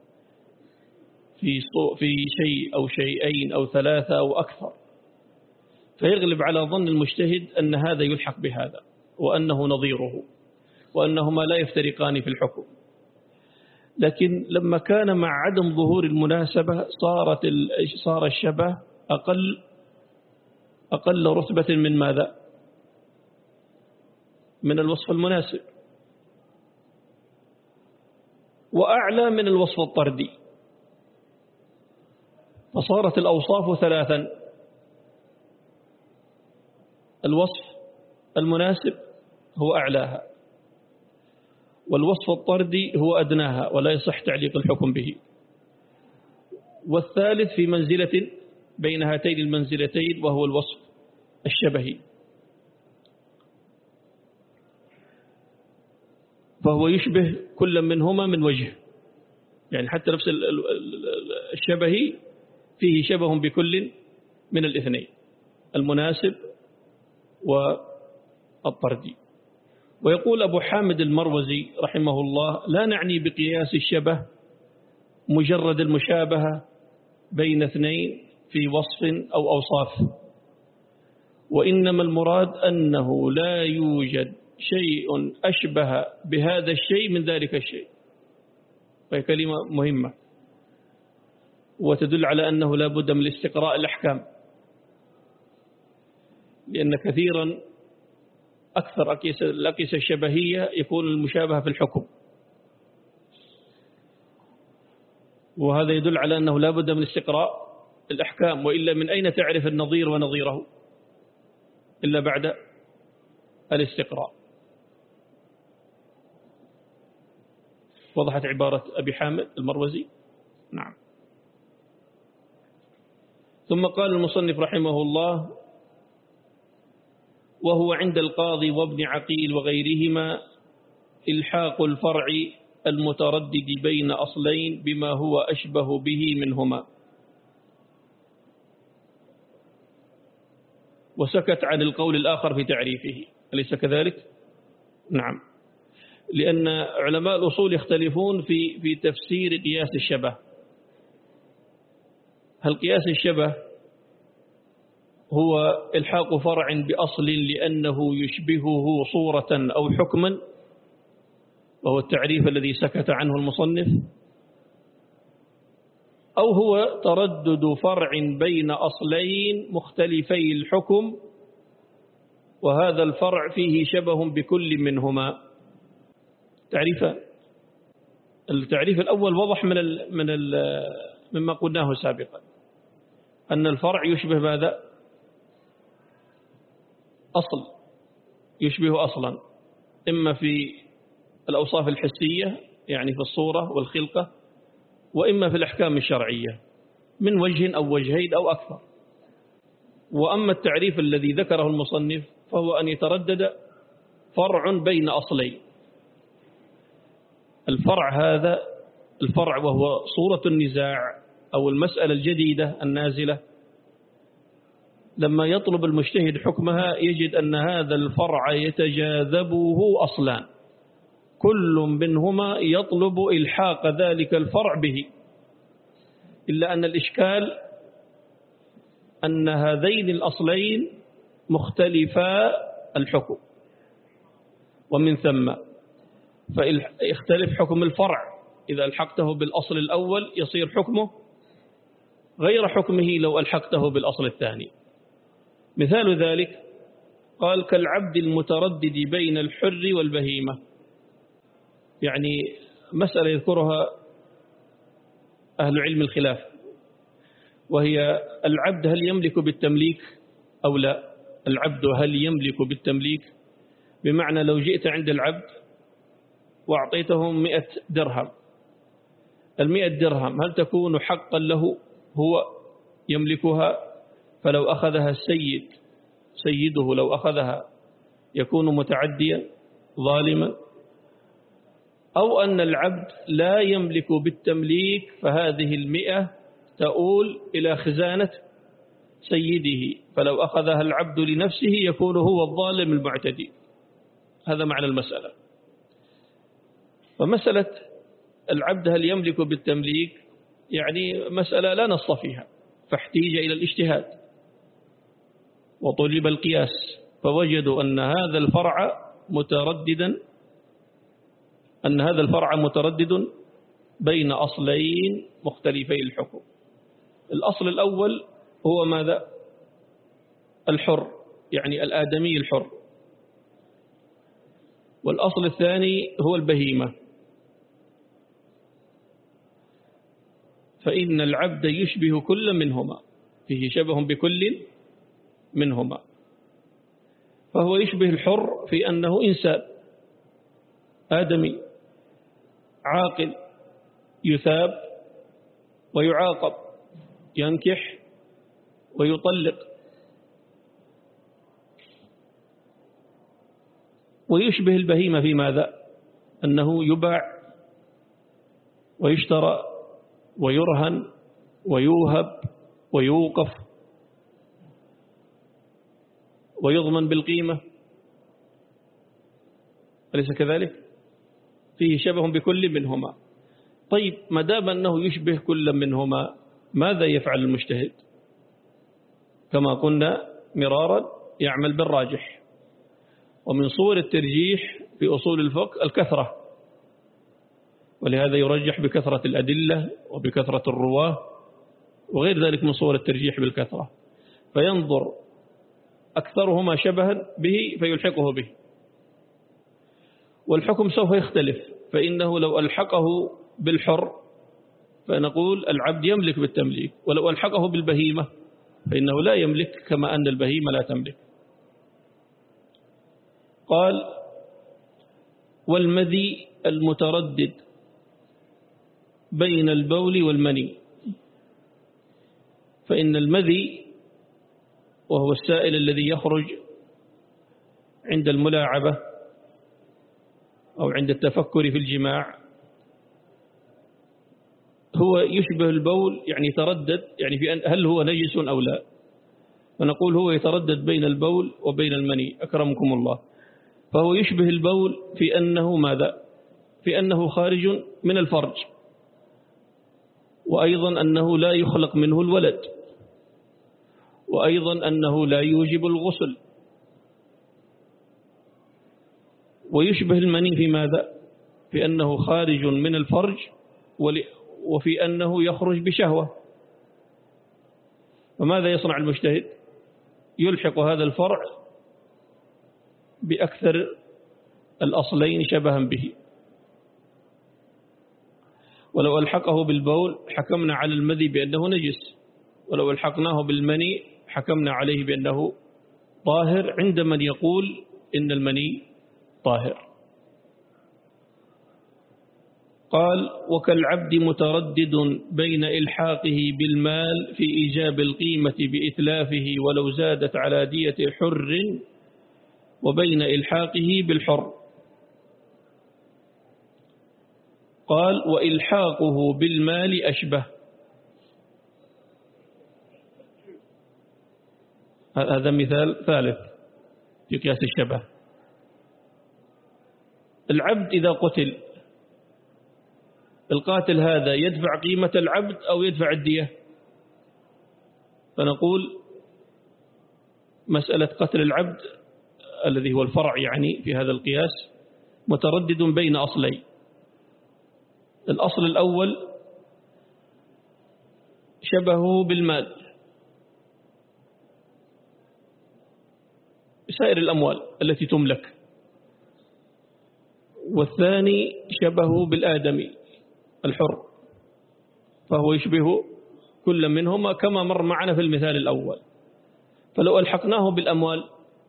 في في شيء أو شيئين أو ثلاثة أو أكثر، فيغلب على ظن المجتهد أن هذا يلحق بهذا وأنه نظيره وأنهما لا يفترقان في الحكم. لكن لما كان مع عدم ظهور المناسبة صارت صار الشبه أقل أقل رتبة من ماذا؟ من الوصف المناسب، وأعلى من الوصف الطردي. فصارت الأوصاف ثلاثا: الوصف المناسب هو أعلاها، والوصف الطردي هو أدناها ولا يصح تعليق الحكم به، والثالث في منزلة بين هاتين المنزلتين وهو الوصف الشبهي. فهو يشبه كل منهما من وجه، يعني حتى نفس الشبهي فيه شبه بكل من الاثنين، المناسب والطردي. ويقول أبو حامد المروزي رحمه الله: لا نعني بقياس الشبه مجرد المشابهة بين اثنين في وصف أو أوصاف، وإنما المراد أنه لا يوجد شيء أشبه بهذا الشيء من ذلك الشيء. وهي كلمة مهمة وتدل على أنه لا بد من استقراء الأحكام، لأن كثيرا أكثر الأقيسة الشبهية يكون المشابهة في الحكم، وهذا يدل على أنه لا بد من استقراء الأحكام، وإلا من أين تعرف النظير ونظيره إلا بعد الاستقراء. وضحت عبارة أبي حامد المروزي؟ نعم. ثم قال المصنف رحمه الله: وهو عند القاضي وابن عقيل وغيرهما إلحاق الفرع المتردد بين أصلين بما هو أشبه به منهما. وسكت عن القول الآخر في تعريفه، أليس كذلك؟ نعم، لأن علماء الأصول يختلفون في في تفسير قياس الشبه. هل قياس الشبه هو إلحاق فرع بأصل لأنه يشبهه صورة أو حكما، وهو التعريف الذي سكت عنه المصنف، أو هو تردد فرع بين أصلين مختلفي الحكم وهذا الفرع فيه شبه بكل منهما؟ تعريفان. التعريف الأول وضح من ال من ال مما قلناه سابقا، أن الفرع يشبه ماذا؟ أصل، يشبه أصلا، إما في الأوصاف الحسية يعني في الصورة والخلقة، وإما في الأحكام الشرعية من وجه أو وجهين أو أكثر. وأما التعريف الذي ذكره المصنف فهو أن يتردد فرع بين أصلين. الفرع هذا الفرع وهو صورة النزاع أو المسألة الجديدة النازلة، لما يطلب المجتهد حكمها يجد أن هذا الفرع يتجاذبه أصلان، كل منهما يطلب إلحاق ذلك الفرع به، إلا أن الإشكال أن هذين الأصلين مختلفا الحكم، ومن ثم فيختلف حكم الفرع. إذا ألحقته بالأصل الأول يصير حكمه غير حكمه لو ألحقته بالأصل الثاني. مثال ذلك قال: كالعبد المتردد بين الحر والبهيمة. يعني مسألة يذكرها أهل علم الخلاف، وهي العبد هل يملك بالتمليك أو لا؟ العبد هل يملك بالتمليك؟ بمعنى لو جئت عند العبد وأعطيته مئة درهم، المئة درهم هل تكون حقا له هو يملكها؟ فلو أخذها السيد سيده لو أخذها يكون متعديا ظالما، أو أن العبد لا يملك بالتمليك فهذه المئة تؤول إلى خزانة سيده، فلو أخذها العبد لنفسه يكون هو الظالم المعتدي. هذا معنى المسألة. فمسألة العبد هل يملك بالتمليك يعني مسألة لا نص فيها، فاحتيج إلى الاجتهاد وطلب القياس، فوجدوا أن هذا الفرع مترددا أن هذا الفرع متردد بين أصلين مختلفي الحكم. الأصل الأول هو ماذا؟ الحر، يعني الآدمي الحر. والأصل الثاني هو البهيمة. فإن العبد يشبه كل منهما، فيه شبه بكل منهما، فهو يشبه الحر في أنه إنسان آدمي عاقل يثاب ويعاقب، ينكح ويطلق. ويشبه البهيمة في ماذا؟ أنه يباع ويشترى ويرهن ويوهب ويوقف ويضمن بالقيمة، أليس كذلك؟ فيه شبه بكل منهما. طيب ما دام أنه يشبه كل منهما ماذا يفعل المجتهد؟ كما قلنا مرارا يعمل بالراجح، ومن صور الترجيح في أصول الفقه الكثرة، ولهذا يرجح بكثرة الأدلة وبكثرة الرواه وغير ذلك من صور الترجيح بالكثرة. فينظر أكثرهما شبها به فيلحقه به. والحكم سوف يختلف، فإنه لو ألحقه بالحر فنقول العبد يملك بالتمليك، ولو ألحقه بالبهيمة فإنه لا يملك، كما أن البهيمة لا تملك. قال: والمذي المتردد بين البول والمني. فإن المذي وهو السائل الذي يخرج عند الملاعبة أو عند التفكر في الجماع هو يشبه البول، يعني يتردد، يعني في أن هل هو نجس أو لا، فنقول هو يتردد بين البول وبين المني أكرمكم الله. فهو يشبه البول في أنه ماذا؟ في أنه خارج من الفرج، وأيضا أنه لا يخلق منه الولد، وأيضا أنه لا يوجب الغسل. ويشبه المني في ماذا؟ في أنه خارج من الفرج، وفي أنه يخرج بشهوة. فماذا يصنع المجتهد؟ يلحق هذا الفرع بأكثر الأصلين شبها به. ولو ألحقه بالبول حكمنا على المذي بأنه نجس، ولو ألحقناه بالمني حكمنا عليه بأنه طاهر، عند من يقول إن المني طاهر. قال: وكالعبد متردد بين إلحاقه بالمال في إيجاب القيمة بإتلافه ولو زادت على دية حر، وبين إلحاقه بالحر. قال: وإلحاقه بالمال أشبه. هذا مثال ثالث في قياس الشبه. العبد إذا قتل، القاتل هذا يدفع قيمة العبد أو يدفع الدية؟ فنقول مسألة قتل العبد الذي هو الفرع يعني في هذا القياس متردد بين أصلين. الأصل الأول شبهه بالمال، سائر الأموال التي تملك. والثاني شبهه بالآدمي الحر، فهو يشبه كل منهما كما مر معنا في المثال الأول. فلو ألحقناه بالأموال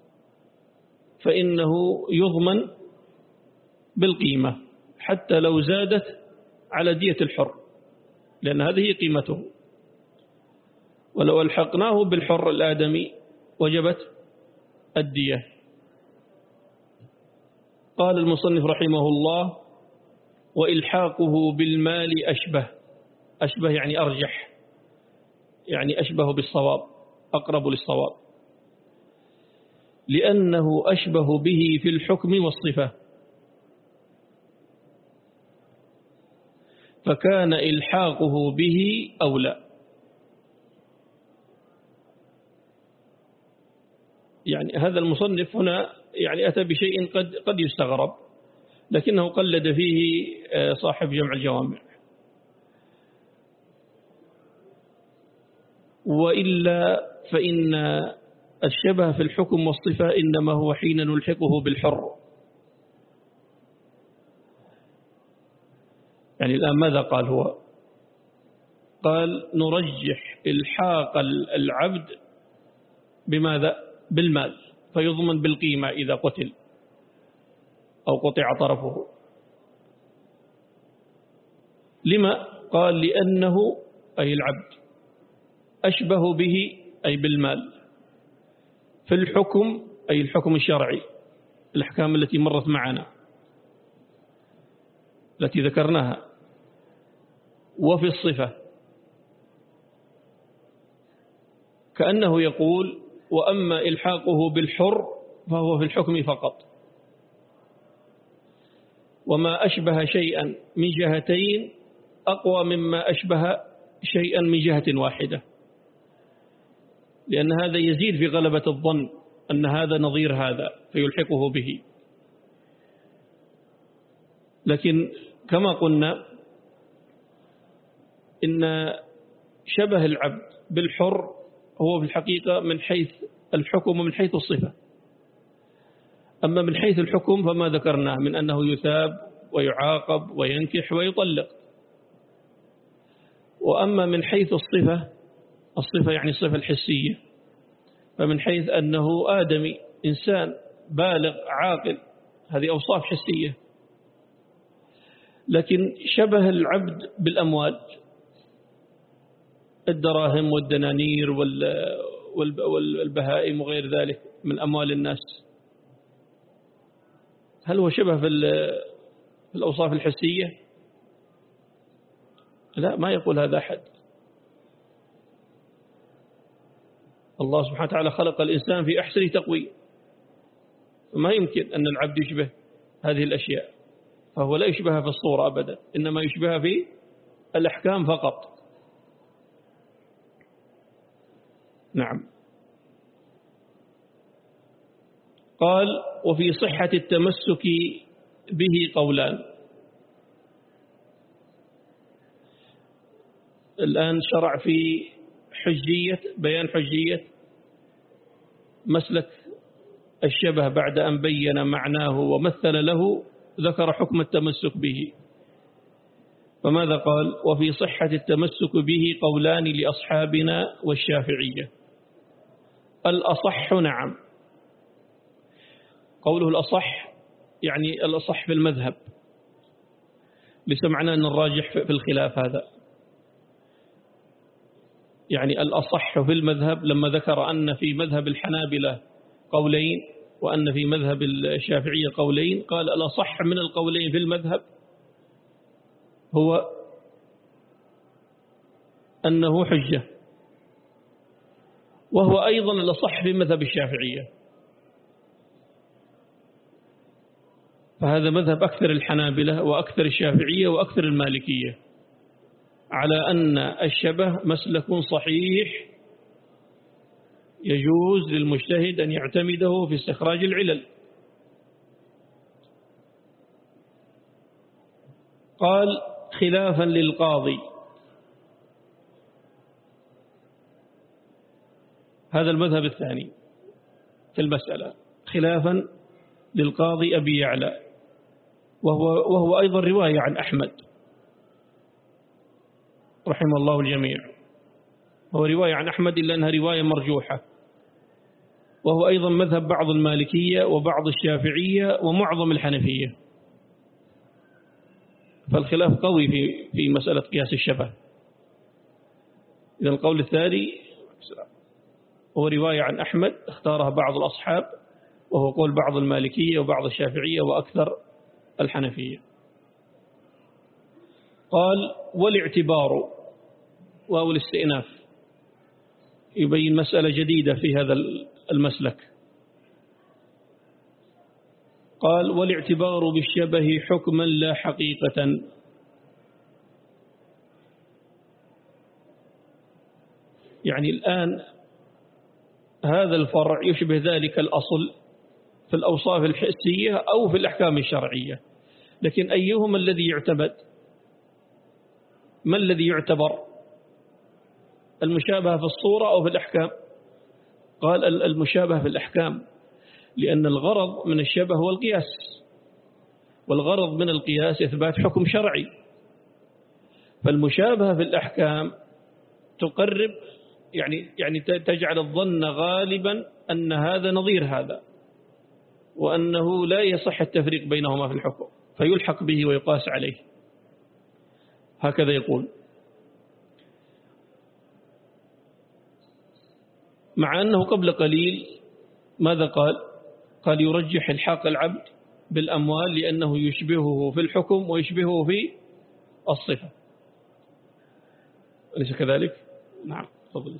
فإنه يضمن بالقيمة حتى لو زادت على دية الحر، لأن هذه قيمته. ولو ألحقناه بالحر الآدمي وجبت الدية. قال المصنف رحمه الله: وإلحاقه بالمال أشبه. أشبه يعني أرجح، يعني أشبه بالصواب، أقرب للصواب، لأنه أشبه به في الحكم والصفة، فكان إلحاقه به أولى. يعني هذا المصنف هنا يعني أتى بشيء قد قد يستغرب، لكنه قلد فيه صاحب جمع الجوامع. وإلا فإن الشبه في الحكم والصفة إنما هو حين نلحقه بالحر. يعني الآن ماذا قال هو؟ قال: نرجح إلحاق العبد بماذا؟ بالمال، فيضمن بالقيمة إذا قتل أو قطع طرفه. لما؟ قال: لأنه أي العبد أشبه به أي بالمال في الحكم، أي الحكم الشرعي، الأحكام التي مرت معنا التي ذكرناها، وفي الصفة، كأنه يقول: وأما إلحاقه بالحر فهو في الحكم فقط، وما أشبه شيئا من جهتين أقوى مما أشبه شيئا من جهة واحدة، لأن هذا يزيد في غلبة الظن أن هذا نظير هذا فيلحقه به. لكن كما قلنا إن شبه العبد بالحر هو في الحقيقة من حيث الحكم من حيث الصفة. أما من حيث الحكم فما ذكرناه من أنه يثاب ويعاقب وينكح ويطلق. وأما من حيث الصفة، الصفة يعني الصفة الحسية، فمن حيث أنه آدمي إنسان بالغ عاقل، هذه أوصاف حسية. لكن شبه العبد بالأموال، الدراهم والدنانير والبهائم وغير ذلك من أموال الناس، هل هو شبه في الأوصاف الحسية؟ لا، ما يقول هذا أحد. الله سبحانه وتعالى خلق الإنسان في أحسن تقويم، ما يمكن أن العبد يشبه هذه الأشياء، فهو لا يشبهها في الصورة أبدا، إنما يشبهها في الأحكام فقط. نعم. قال وفي صحة التمسك به قولان. الآن شرع في حجية، بيان حجية مسلك الشبه بعد أن بين معناه ومثل له، ذكر حكم التمسك به. فماذا قال؟ وفي صحة التمسك به قولان لأصحابنا والشافعية. الأصح نعم. قوله الأصح يعني الأصح في المذهب، ليس معناه أن الراجح في الخلاف هذا. يعني الأصح في المذهب لما ذكر أن في مذهب الحنابلة قولين وأن في مذهب الشافعية قولين، قال الأصح من القولين في المذهب هو أنه حجة، وهو أيضا الأصح في مذهب الشافعية. فهذا مذهب أكثر الحنابلة وأكثر الشافعية وأكثر المالكية على أن الشبه مسلك صحيح يجوز للمجتهد أن يعتمده في استخراج العلل. قال خلافا للقاضي، هذا المذهب الثاني في المسألة، خلافا للقاضي أبي يعلى، وهو, وهو أيضا رواية عن أحمد رحمه الله الجميع. هو رواية عن أحمد إلا أنها رواية مرجوحة، وهو أيضا مذهب بعض المالكية وبعض الشافعية ومعظم الحنفية. فالخلاف قوي في في مسألة قياس الشبه. إذا القول الثاني هو رواية عن أحمد اختارها بعض الأصحاب، وهو قول بعض المالكية وبعض الشافعية وأكثر الحنفية. قال والاعتبار، وهو الاستئناف، يبين مسألة جديدة في هذا المسلك. قال والاعتبار بالشبه حكما لا حقيقة. يعني الآن هذا الفرع يشبه ذلك الأصل في الأوصاف الحسية أو في الأحكام الشرعية، لكن أيهما الذي يعتمد؟ ما الذي يعتبر؟ المشابهة في الصورة أو في الأحكام؟ قال المشابهة في الأحكام، لأن الغرض من الشبه هو القياس، والغرض من القياس إثبات حكم شرعي. فالمشابهة في الأحكام تقرب، يعني يعني تجعل الظن غالبا أن هذا نظير هذا، وأنه لا يصح التفريق بينهما في الحكم، فيلحق به ويقاس عليه. هكذا يقول، مع أنه قبل قليل ماذا قال؟ قال يرجح الحاق العبد بالأموال لأنه يشبهه في الحكم ويشبهه في الصفة، أليس كذلك؟ نعم. تفضل.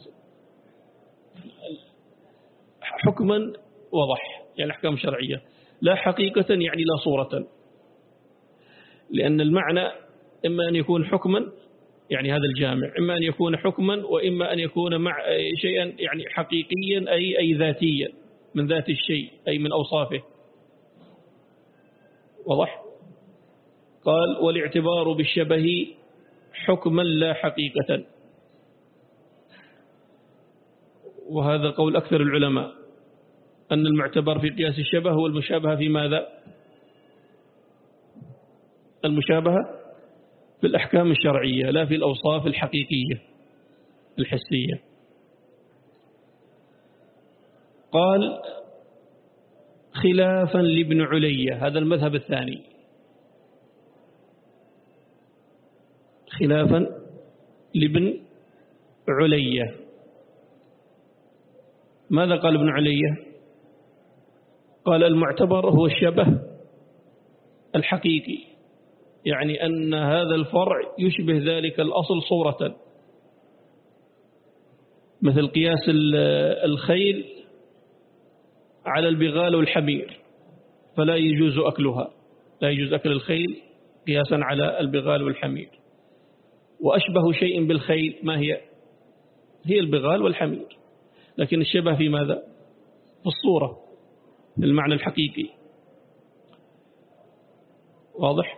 حكما وضح يعني أحكام شرعية، لا حقيقة يعني لا صورة، لأن المعنى إما أن يكون حكما يعني هذا الجامع، إما أن يكون حكما وإما أن يكون مع شيئا يعني حقيقيا أي أي ذاتيا من ذات الشيء أي من أوصافه. واضح؟ قال والاعتبار بالشبه حكما لا حقيقة، وهذا قول أكثر العلماء أن المعتبر في قياس الشبه هو المشابهة في ماذا؟ المشابهة في الأحكام الشرعية لا في الأوصاف الحقيقية الحسية. قال خلافا لابن علية، هذا المذهب الثاني، خلافا لابن علية. ماذا قال ابن علية؟ قال المعتبر هو الشبه الحقيقي، يعني أن هذا الفرع يشبه ذلك الأصل صورة، مثل قياس الخيل على البغال والحمير، فلا يجوز أكلها، لا يجوز أكل الخيل قياسا على البغال والحمير. وأشبه شيء بالخيل ما هي؟ هي البغال والحمير، لكن الشبه في ماذا؟ في الصورة، في المعنى الحقيقي. واضح؟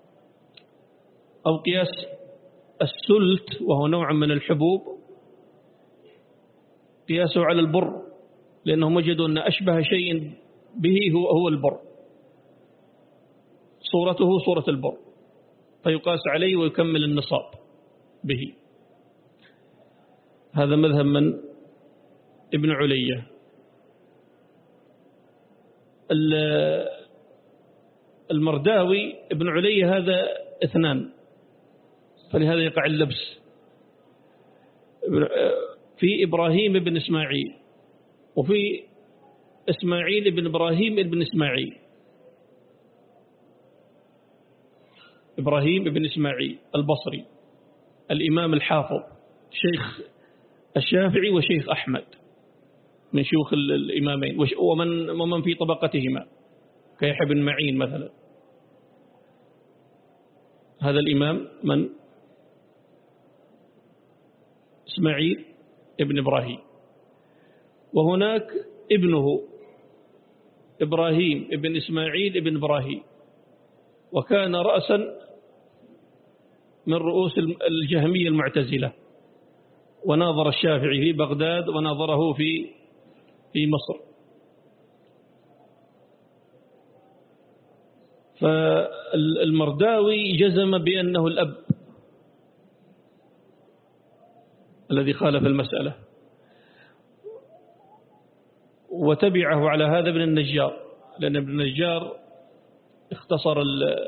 أو قياس السلت وهو نوع من الحبوب قياسه على البر، لأنهم وجدوا أن أشبه شيء به هو هو البر، صورته صورة البر، فيقاس عليه ويكمل النصاب به. هذا مذهب من؟ ابن علية. المرداوي ابن علية هذا اثنان، فلهذا يقع اللبس. في إبراهيم بن إسماعيل، وفي إسماعيل بن إبراهيم بن إسماعيل. إبراهيم بن إسماعيل البصري الإمام الحافظ، شيخ الشافعي وشيخ أحمد، من شيوخ الإمامين ومن ومن في طبقتهما كيحيى بن معين مثلا. هذا الإمام من؟ إسماعيل ابن إبراهيم. وهناك ابنه إبراهيم ابن إسماعيل ابن إبراهيم، وكان رأسا من رؤوس الجهمية المعتزلة، وناظر الشافعي في بغداد وناظره في في مصر. فالمرداوي جزم بأنه الأب الذي خالف المسألة، وتبعه على هذا ابن النجار، لأن ابن النجار اختصر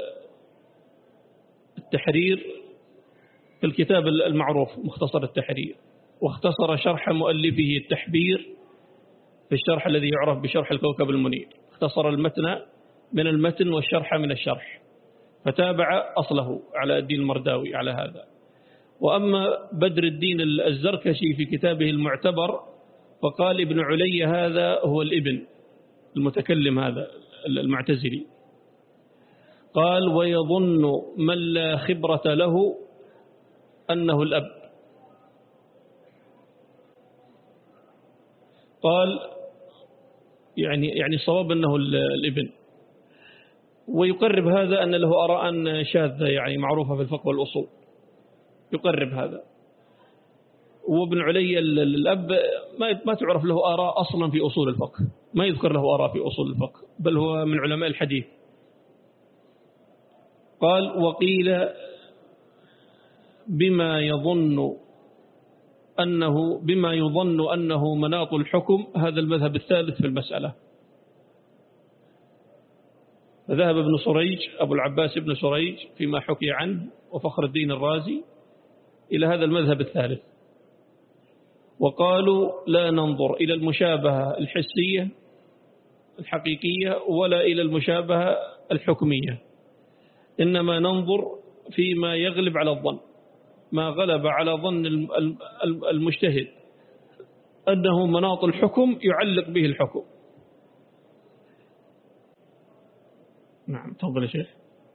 التحرير في الكتاب المعروف مختصر التحرير، واختصر شرح مؤلفه التحبير في الشرح الذي يعرف بشرح الكوكب المنير، اختصر المتن من المتن والشرح من الشرح، فتابع أصله على الدين المرداوي على هذا. وأما بدر الدين الزركشي في كتابه المعتبر فقال ابن علي هذا هو الابن المتكلم هذا المعتزلي. قال ويظن من لا خبرة له أنه الأب. قال يعني يعني الصواب أنه الابن، ويقرب هذا أن له آراء شاذة يعني معروفة في الفقه والأصول، يقرب هذا. وابن علي الأب ما تعرف له آراء أصلا في أصول الفقه، ما يذكر له آراء في أصول الفقه، بل هو من علماء الحديث. قال وقيل بما يظن أنه بما يظن أنه مناط الحكم، هذا المذهب الثالث في المسألة. فذهب ابن سريج أبو العباس ابن سريج فيما حكي عنه وفخر الدين الرازي إلى هذا المذهب الثالث، وقالوا لا ننظر إلى المشابهة الحسية الحقيقية ولا إلى المشابهة الحكمية، إنما ننظر فيما يغلب على الظن، ما غلب على ظن المجتهد أنه مناط الحكم يعلق به الحكم. نعم تفضل يا شيخ.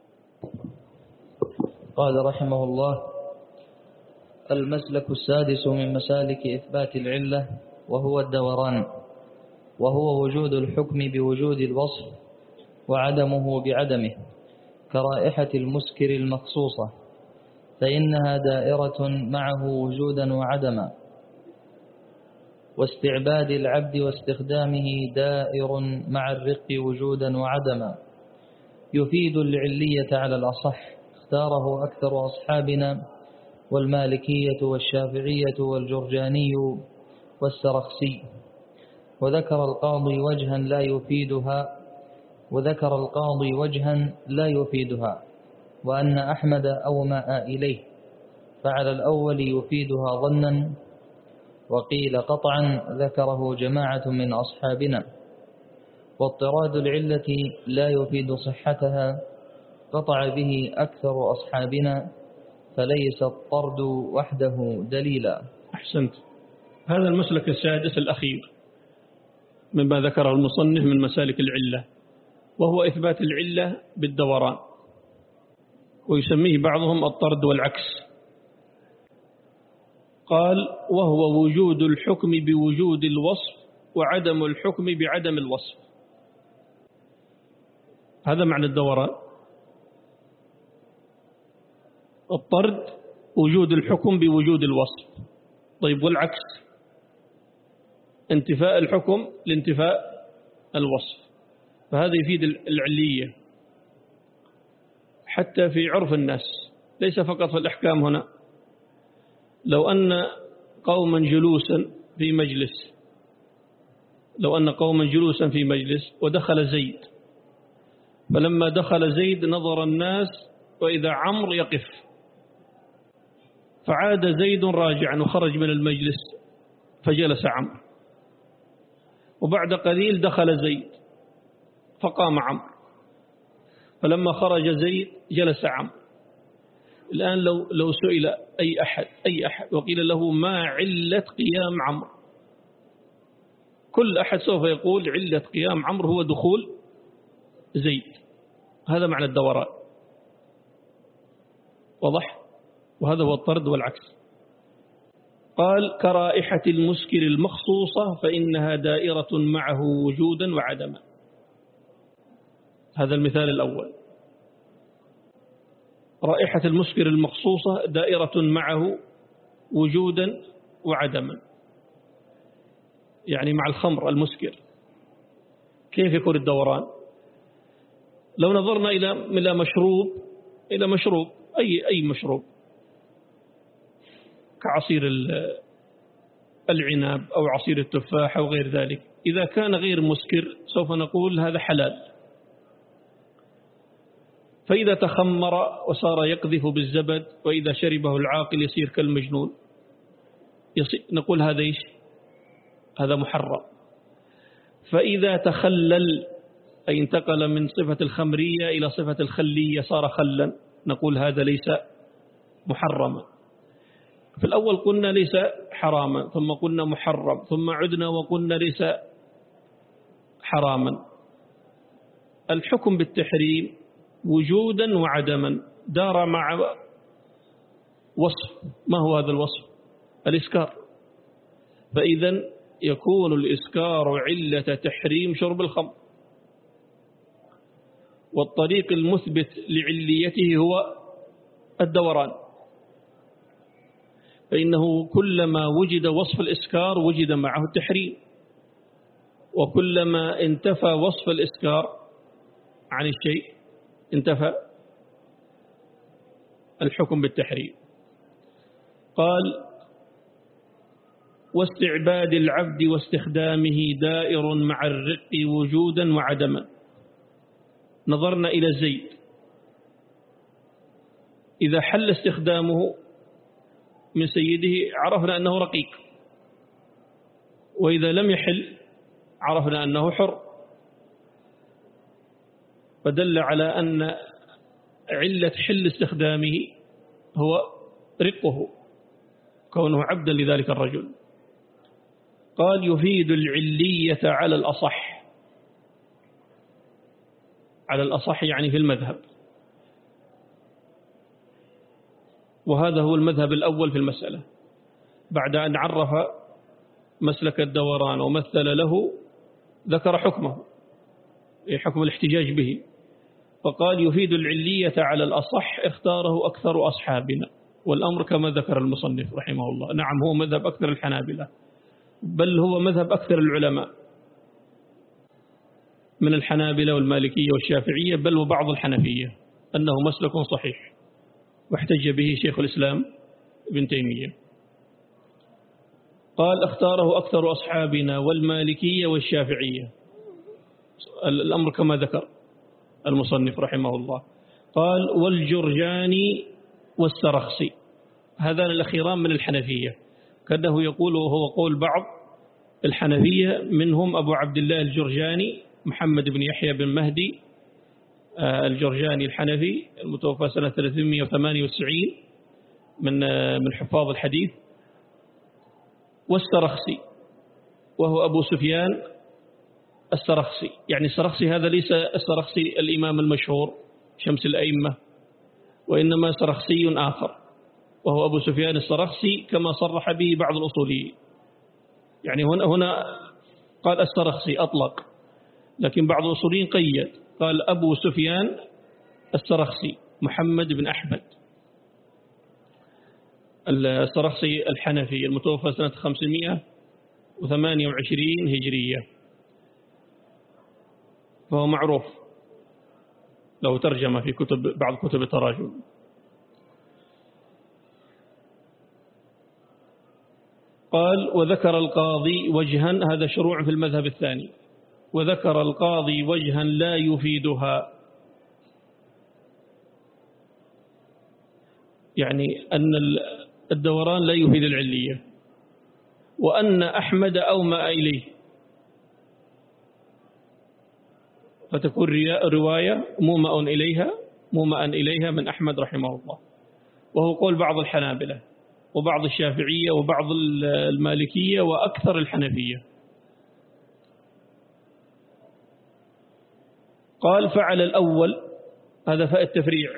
قال رحمه الله المسلك السادس من مسالك إثبات العلة وهو الدوران، وهو وجود الحكم بوجود الوصف وعدمه بعدمه، كرائحة المسكر المخصوصة، فإنها دائرة معه وجودا وعدما. واستعباد العبد واستخدامه دائر مع الرق وجودا وعدما. يفيد العلية على الأصح، اختاره أكثر أصحابنا والمالكية والشافعية والجرجاني والسرخسي. وذكر القاضي وجها لا يفيدها وذكر القاضي وجها لا يفيدها وأن أحمد أومأ إليه، فعلى الأول يفيدها ظنا، وقيل قطعا ذكره جماعة من أصحابنا. واضطراد العلة لا يفيد صحتها، قطع به أكثر أصحابنا، فليس الطرد وحده دليلا. أحسنت. هذا المسلك السادس الأخير مما ذكره المصنف من مسالك العلة، وهو إثبات العلة بالدوران، ويسميه بعضهم الطرد والعكس. قال: وهو وجود الحكم بوجود الوصف وعدم الحكم بعدم الوصف. هذا معنى الدوران. الطرد وجود الحكم بوجود الوصف. طيب، والعكس انتفاء الحكم لانتفاء الوصف. فهذا يفيد العلية حتى في عرف الناس، ليس فقط في الأحكام. هنا لو أن قوما جلوسا في مجلس لو أن قوما جلوسا في مجلس ودخل زيد، فلما دخل زيد نظر الناس وإذا عمرو يقف، فعاد زيد راجعا وخرج من المجلس فجلس عمرو، وبعد قليل دخل زيد فقام عمرو، فلما خرج زيد جلس عمرو. الآن لو لو سئل أي أحد أي أحد وقيل له ما علة قيام عمرو، كل أحد سوف يقول علة قيام عمرو هو دخول زيد. هذا معنى الدوران، واضح؟ وهذا هو الطرد والعكس. قال: كرائحة المسكر المخصوصة فإنها دائرة معه وجودا وعدما. هذا المثال الأول. رائحة المسكر المخصوصة دائرة معه وجودا وعدما، يعني مع الخمر المسكر. كيف يكون الدوران؟ لو نظرنا إلى إلى مشروب إلى مشروب أي أي مشروب كعصير العنب أو عصير التفاح أو غير ذلك، إذا كان غير مسكر سوف نقول هذا حلال. فإذا تخمر وصار يقذف بالزبد وإذا شربه العاقل يصير كالمجنون، يصير نقول هذا إيش؟ هذا محرم. فإذا تخلل أي انتقل من صفة الخمرية إلى صفة الخلية صار خلا، نقول هذا ليس محرما. في الأول قلنا ليس حراما، ثم قلنا محرم، ثم عدنا وقلنا ليس حراما. الحكم بالتحريم وجودا وعدما دار مع وصف. ما هو هذا الوصف؟ الإسكار. فإذا يكون الإسكار علة تحريم شرب الخمر، والطريق المثبت لعليته هو الدوران، فإنه كلما وجد وصف الإسكار وجد معه التحريم، وكلما انتفى وصف الإسكار عن الشيء انتفى الحكم بالتحريم. قال: واستعباد العبد واستخدامه دائر مع الرق وجودا وعدما. نظرنا إلى زيد، إذا حل استخدامه من سيده عرفنا أنه رقيق، وإذا لم يحل عرفنا أنه حر، فدل على أن علة حل استخدامه هو رقه، كونه عبدا لذلك الرجل. قال: يفيد العلية على الأصح. على الأصح يعني في المذهب، وهذا هو المذهب الأول في المسألة. بعد أن عرف مسلك الدوران ومثل له ذكر حكمه، حكم الاحتجاج به، فقال: يفيد العلية على الأصح، اختاره أكثر أصحابنا. والأمر كما ذكر المصنف رحمه الله، نعم هو مذهب أكثر الحنابلة، بل هو مذهب أكثر العلماء من الحنابلة والمالكية والشافعية بل وبعض الحنفية أنه مسلك صحيح، واحتج به شيخ الإسلام ابن تيمية. قال اختاره أكثر أصحابنا والمالكية والشافعية، الأمر كما ذكر المصنف رحمه الله. قال والجرجاني والسرخسي، هذان الأخيران من الحنفية، كأنه يقول وهو قول بعض الحنفية، منهم أبو عبد الله الجرجاني محمد بن يحيى بن مهدي الجرجاني الحنفي المتوفى سنة ثلاثمائة وثمانية وتسعين من من حفاظ الحديث، والسرخسي وهو أبو سفيان السرخسي. يعني السرخسي هذا ليس السرخسي الإمام المشهور شمس الأئمة، وإنما سرخسي آخر وهو أبو سفيان السرخسي كما صرح به بعض الأصوليين. يعني هنا هنا قال السرخسي أطلق، لكن بعض الأصوليين قيد قال أبو سفيان السرخسي محمد بن أحمد السرخسي الحنفي المتوفى سنة خمسمائة وثمانية وعشرين هجرية، فهو معروف له ترجمة في كتب بعض كتب التراجم. قال وذكر القاضي وجها، هذا شروع في المذهب الثاني، وذكر القاضي وجها لا يفيدها، يعني أن الدوران لا يفيد العلية، وأن أحمد أومأ إليه، فتكون رواية مومأ إليها مومأ إليها من أحمد رحمه الله، وهو قول بعض الحنابلة وبعض الشافعية وبعض المالكية وأكثر الحنفية. قال فعل الأول، هذا فاء التفريع،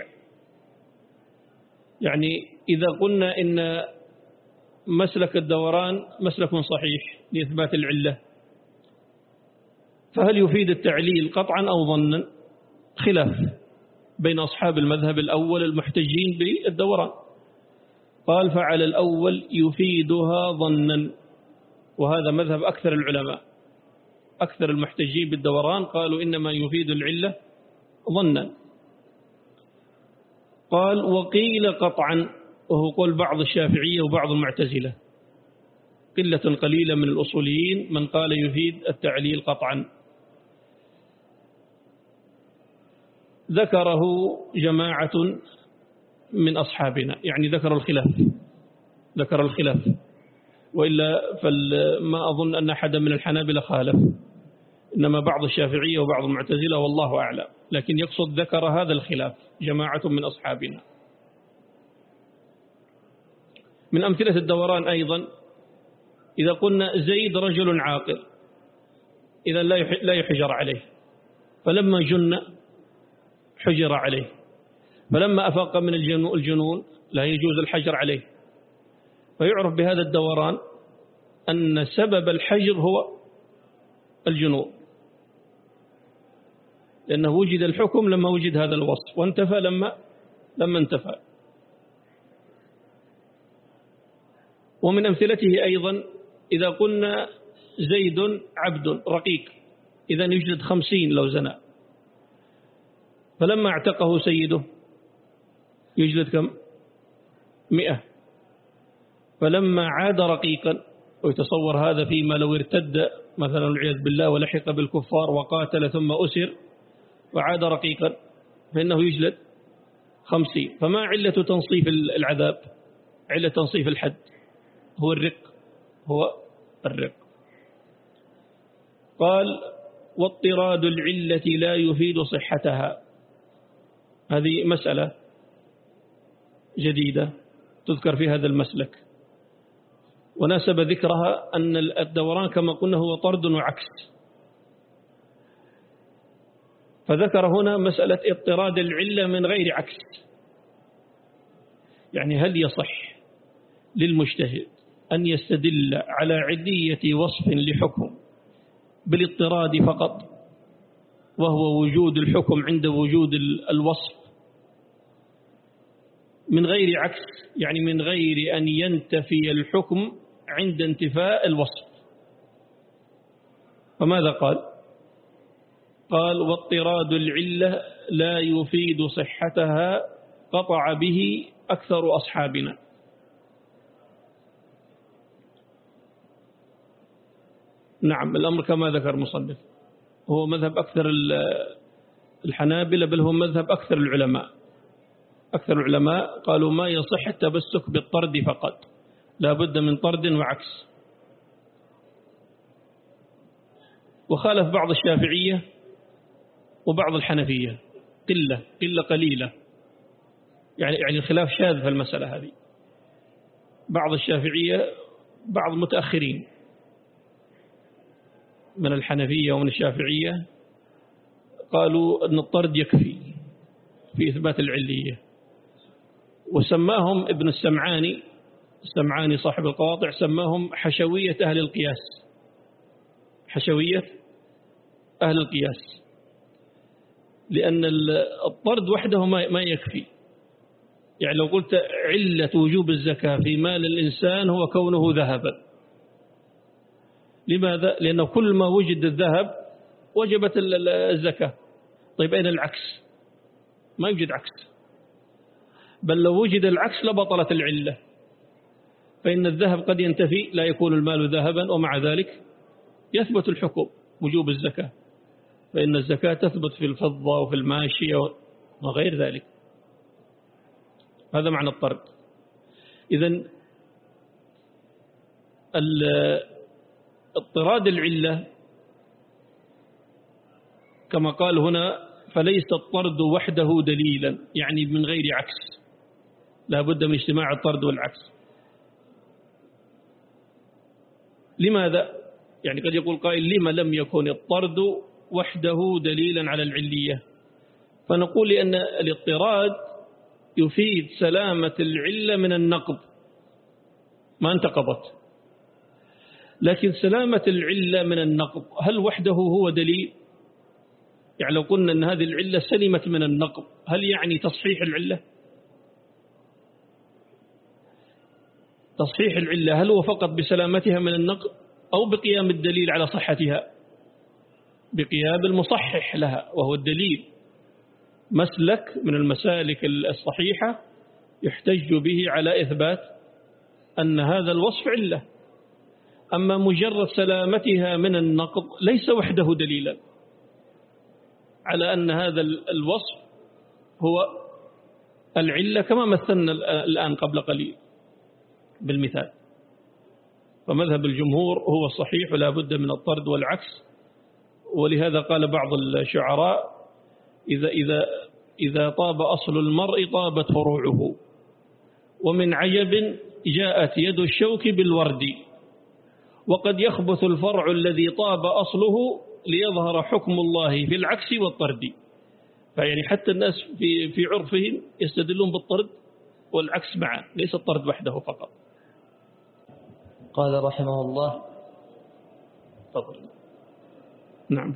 يعني إذا قلنا إن مسلك الدوران مسلك صحيح لإثبات العلة، فهل يفيد التعليل قطعا أو ظنا؟ خلاف بين أصحاب المذهب الأول المحتجين بالدوران. قال فعل الأول يفيدها ظنا، وهذا مذهب أكثر العلماء، أكثر المحتجين بالدوران قالوا إنما يفيد العلة ظنا. قال وقيل قطعا، وهو قول بعض الشافعية وبعض المعتزلة، قلة قليلة من الأصوليين من قال يفيد التعليل قطعا. ذكره جماعة من أصحابنا، يعني ذكر الخلاف ذكر الخلاف وإلا فما أظن أن أحد من الحنابلة خالف، إنما بعض الشافعية وبعض المعتزلة والله أعلم، لكن يقصد ذكر هذا الخلاف جماعة من أصحابنا. من أمثلة الدوران أيضا إذا قلنا زيد رجل عاقل، إذا لا يحجر عليه، فلما جن حجر عليه، فلما أفاق من الجنون لا يجوز الحجر عليه، فيعرف بهذا الدوران أن سبب الحجر هو الجنون، لأنه وجد الحكم لما وجد هذا الوصف، وانتفى لما لما انتفى. ومن أمثلته أيضا إذا قلنا زيد عبد رقيق، إذا يجلد خمسين لو زنى، فلما اعتقه سيده يجلد كم؟ مئة، فلما عاد رقيقا، ويتصور هذا فيما لو ارتد مثلا والعياذ بالله ولحق بالكفار وقاتل ثم أسر وعاد رقيقا فإنه يجلد خمسين. فما علة تنصيف العذاب؟ علة تنصيف الحد هو الرق هو الرق. قال واضطراد العلة لا يفيد صحتها، هذه مسألة جديدة تذكر في هذا المسلك، وناسب ذكرها أن الدوران كما قلنا هو طرد وعكس، فذكر هنا مسألة اضطراد العلة من غير عكس، يعني هل يصح للمجتهد أن يستدل على علية وصف لحكم بالاضطراد فقط، وهو وجود الحكم عند وجود الوصف، من غير عكس، يعني من غير أن ينتفي الحكم عند انتفاء الوصف، فماذا قال؟ قال واضطراد العلة لا يفيد صحتها قطع به أكثر أصحابنا. نعم، الأمر كما ذكر مصنف، هو مذهب أكثر الحنابلة، بل هو مذهب أكثر العلماء. أكثر العلماء قالوا ما يصح التبسك بالطرد فقط، لا بد من طرد وعكس. وخالف بعض الشافعية وبعض الحنفية قلة قلة قليلة، يعني يعني الخلاف شاذ في المسألة هذه. بعض الشافعية بعض متأخرين من الحنفية ومن الشافعية قالوا أن الطرد يكفي في إثبات العلية، وسماهم ابن السمعاني السمعاني صاحب القواطع سماهم حشوية أهل القياس، حشوية أهل القياس، لأن الطرد وحده ما يكفي. يعني لو قلت علة وجوب الزكاة في مال الإنسان هو كونه ذهبا، لماذا؟ لأنه كل ما وجد الذهب وجبت الزكاة. طيب أين العكس؟ ما يوجد عكس، بل لو وجد العكس لبطلت العلة، فإن الذهب قد ينتفي لا يكون المال ذهبا، ومع ذلك يثبت الحكم وجوب الزكاة، فإن الزكاة تثبت في الفضة وفي الماشية وغير ذلك. هذا معنى الطرد. إذن اضطراد العلة كما قال هنا فليس الطرد وحده دليلا، يعني من غير عكس، لا بد من اجتماع الطرد والعكس. لماذا؟ يعني قد يقول قائل لما لم يكن الطرد وحده دليلا على العلية؟ فنقول لأن الاضطراد يفيد سلامة العلة من النقض، ما انتقضت، لكن سلامة العلة من النقض هل وحده هو دليل؟ يعني لو قلنا أن هذه العلة سلمت من النقض هل يعني تصحيح العلة؟ تصحيح العلة هل هو فقط بسلامتها من النقض أو بقيام الدليل على صحتها؟ بقيام المصحح لها وهو الدليل، مسلك من المسالك الصحيحة يحتج به على إثبات أن هذا الوصف علة. أما مجرد سلامتها من النقض ليس وحده دليلا على أن هذا الوصف هو العلة، كما مثلنا الآن قبل قليل بالمثال. فمذهب الجمهور هو الصحيح ولا بد من الطرد والعكس. ولهذا قال بعض الشعراء إذا, إذا, إذا طاب أصل المرء طابت فروعه، ومن عجب جاءت يد الشوك بالورد، وقد يخبث الفرع الذي طاب أصله ليظهر حكم الله في العكس والطرد. فيعني حتى الناس في, في عرفهم يستدلون بالطرد والعكس معا، ليس الطرد وحده فقط. قال رحمه الله تفضل. نعم،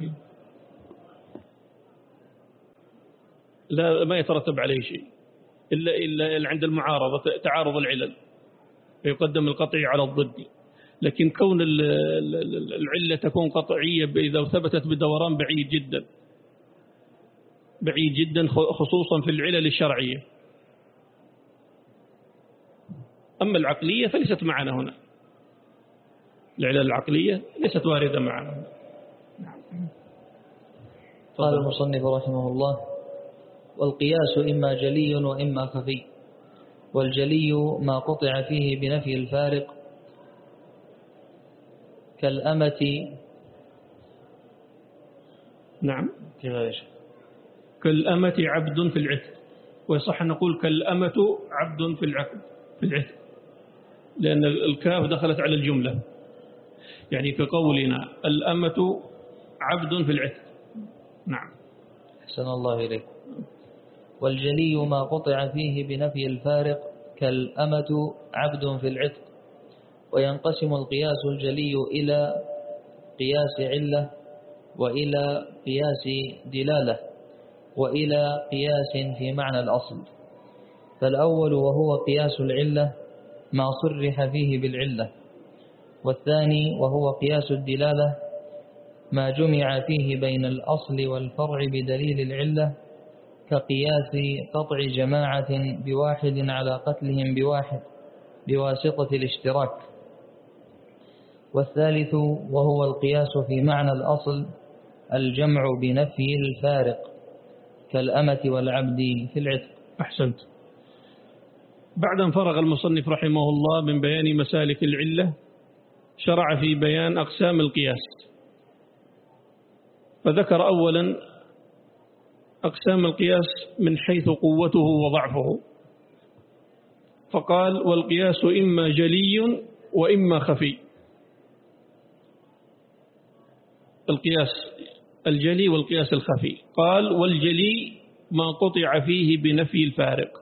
لا ما يترتب عليه شيء إلا, إلا عند المعارضة تعارض العلل فيقدم القطعي على الضد، لكن كون العلة تكون قطعية إذا ثبتت بدوران بعيد جدا بعيد جدا خصوصا في العلل الشرعية. أما العقلية فليست معنا هنا، العلل العقلية ليست واردة معنا. قال المصنف رحمه الله والقياس إما جلي وإما خفي، والجلي ما قطع فيه بنفي الفارق كالأمة. نعم، كالأمة عبد في العتق، ويصح أن نقول كالأمة عبد في العقد في العتق، لأن الكاف دخلت على الجملة، يعني كقولنا الأمة عبد في العتق. نعم، أحسن الله إليك. والجلي ما قطع فيه بنفي الفارق كالأمة عبد في العتق. وينقسم القياس الجلي إلى قياس علة، وإلى قياس دلالة، وإلى قياس في معنى الأصل. فالأول وهو قياس العلة ما صرح فيه بالعلة، والثاني وهو قياس الدلالة ما جمع فيه بين الأصل والفرع بدليل العلة كقياس قطع جماعة بواحد على قتلهم بواحد بواسطة الاشتراك. والثالث وهو القياس في معنى الأصل الجمع بنفي الفارق كالأمة والعبد في العتق. أحسنت. بعد أن فرغ المصنف رحمه الله من بيان مسالك العلة شرع في بيان أقسام القياس، فذكر أولا أقسام القياس من حيث قوته وضعفه، فقال والقياس إما جلي وإما خفي. القياس الجلي والقياس الخفي. قال والجلي ما قطع فيه بنفي الفارق،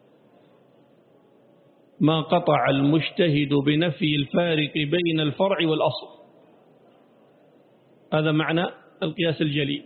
ما قطع المجتهد بنفي الفارق بين الفرع والأصل، هذا معنى القياس الجلي.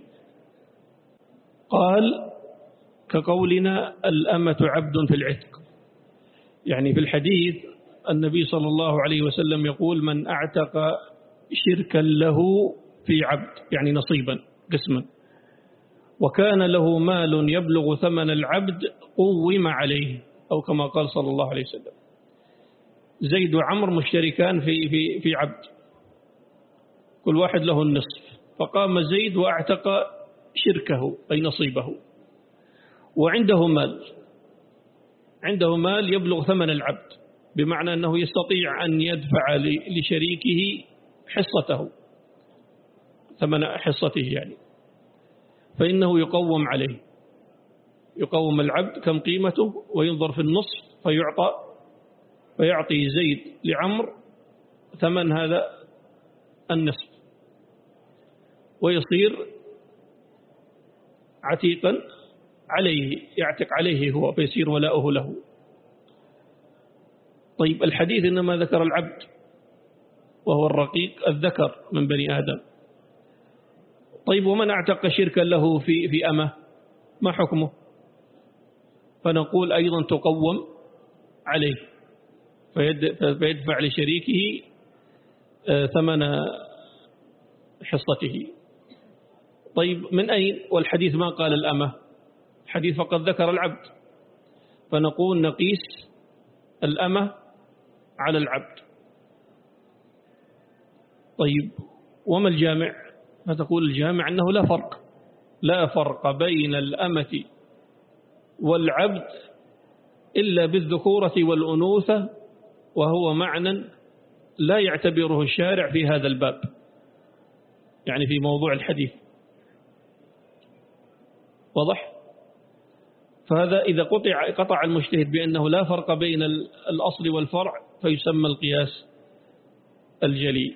قال كقولنا الأمة عبد في العتق، يعني في الحديث النبي صلى الله عليه وسلم يقول من أعتق شركا له في عبد، يعني نصيبا قسما، وكان له مال يبلغ ثمن العبد قوم عليه، أو كما قال صلى الله عليه وسلم زيد وعمر مشتركان في, في, في عبد، كل واحد له النصف، فقام زيد وأعتق شركه أي نصيبه، وعنده مال عنده مال يبلغ ثمن العبد، بمعنى أنه يستطيع أن يدفع لشريكه حصته، ثمن حصته يعني، فإنه يقوم عليه، يقوم العبد كم قيمته وينظر في النصف فيعطى فيعطي زيد لعمر ثمن هذا النصف، ويصير عتيقا عليه، يعتق عليه هو فيصير ولاؤه له. طيب الحديث إنما ذكر العبد وهو الرقيق الذكر من بني آدم. طيب ومن اعتق شركا له في في أمه ما حكمه؟ فنقول أيضا تقوم عليه فيدفع لشريكه ثمن حصته. طيب من أين؟ والحديث ما قال الأمة، الحديث فقط ذكر العبد، فنقول نقيس الأمة على العبد. طيب وما الجامع؟ فتقول الجامع أنه لا فرق لا فرق بين الأمة والعبد إلا بالذكورة والأنوثة، وهو معنى لا يعتبره الشارع في هذا الباب، يعني في موضوع الحديث. واضح؟ فهذا إذا قطع قطع المجتهد بأنه لا فرق بين الأصل والفرع فيسمى القياس الجلي.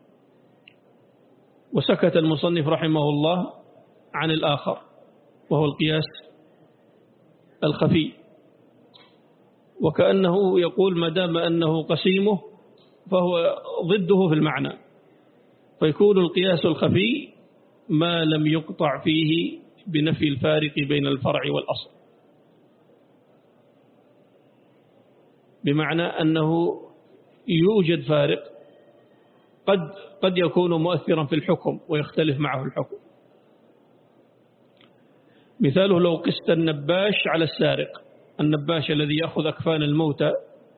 وسكت المصنف رحمه الله عن الآخر وهو القياس الخفي، وكأنه يقول ما دام أنه قسيمه فهو ضده في المعنى، فيكون القياس الخفي ما لم يقطع فيه بنفي الفارق بين الفرع والأصل، بمعنى أنه يوجد فارق قد قد يكون مؤثرا في الحكم ويختلف معه الحكم. مثاله لو قست النباش على السارق، النباش الذي يأخذ أكفان الموتى،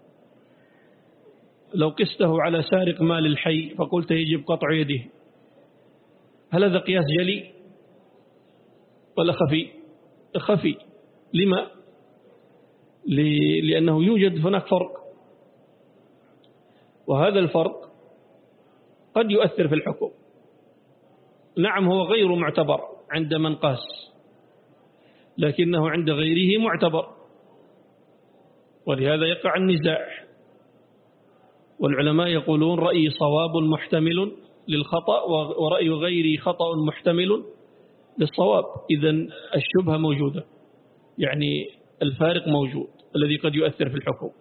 لو قسته على سارق مال الحي فقلت يجب قطع يده، هل هذا قياس جلي ولا خفي؟ خفي. لما؟ لأنه يوجد هناك فرق، وهذا الفرق قد يؤثر في الحكم. نعم هو غير معتبر عند من قاس، لكنه عند غيره معتبر، ولهذا يقع النزاع. والعلماء يقولون رأي صواب محتمل للخطأ، ورأي غيري خطأ محتمل للصواب. إذن الشبهة موجودة، يعني الفارق موجود الذي قد يؤثر في الحكم.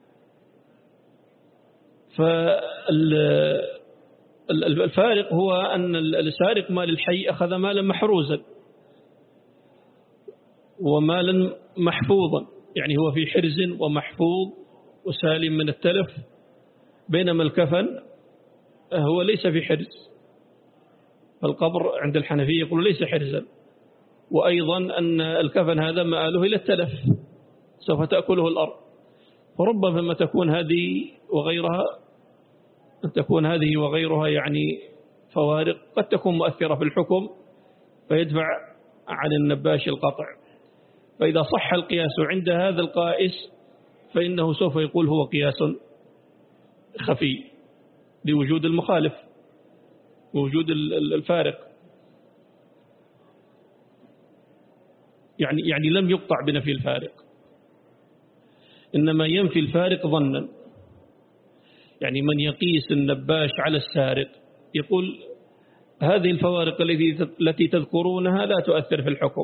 فالفارق هو أن السارق مال الحي أخذ مالا محروزا ومالا محفوظا، يعني هو في حرز ومحفوظ وسالم من التلف، بينما الكفن هو ليس في حرز فالقبر عند الحنفية يقول ليس حرزا، وأيضا أن الكفن هذا مآله إلى التلف، سوف تأكله الأرض. فربما تكون هذه وغيرها أن تكون هذه وغيرها يعني فوارق قد تكون مؤثرة في الحكم فيدفع عن النباش القطع. فإذا صح القياس عند هذا القائس فإنه سوف يقول هو قياس خفي لوجود المخالف ووجود الفارق، يعني يعني لم يقطع بنفي الفارق، إنما ينفي الفارق ظنا. يعني من يقيس النباش على السارق يقول هذه الفوارق التي تذكرونها لا تؤثر في الحكم،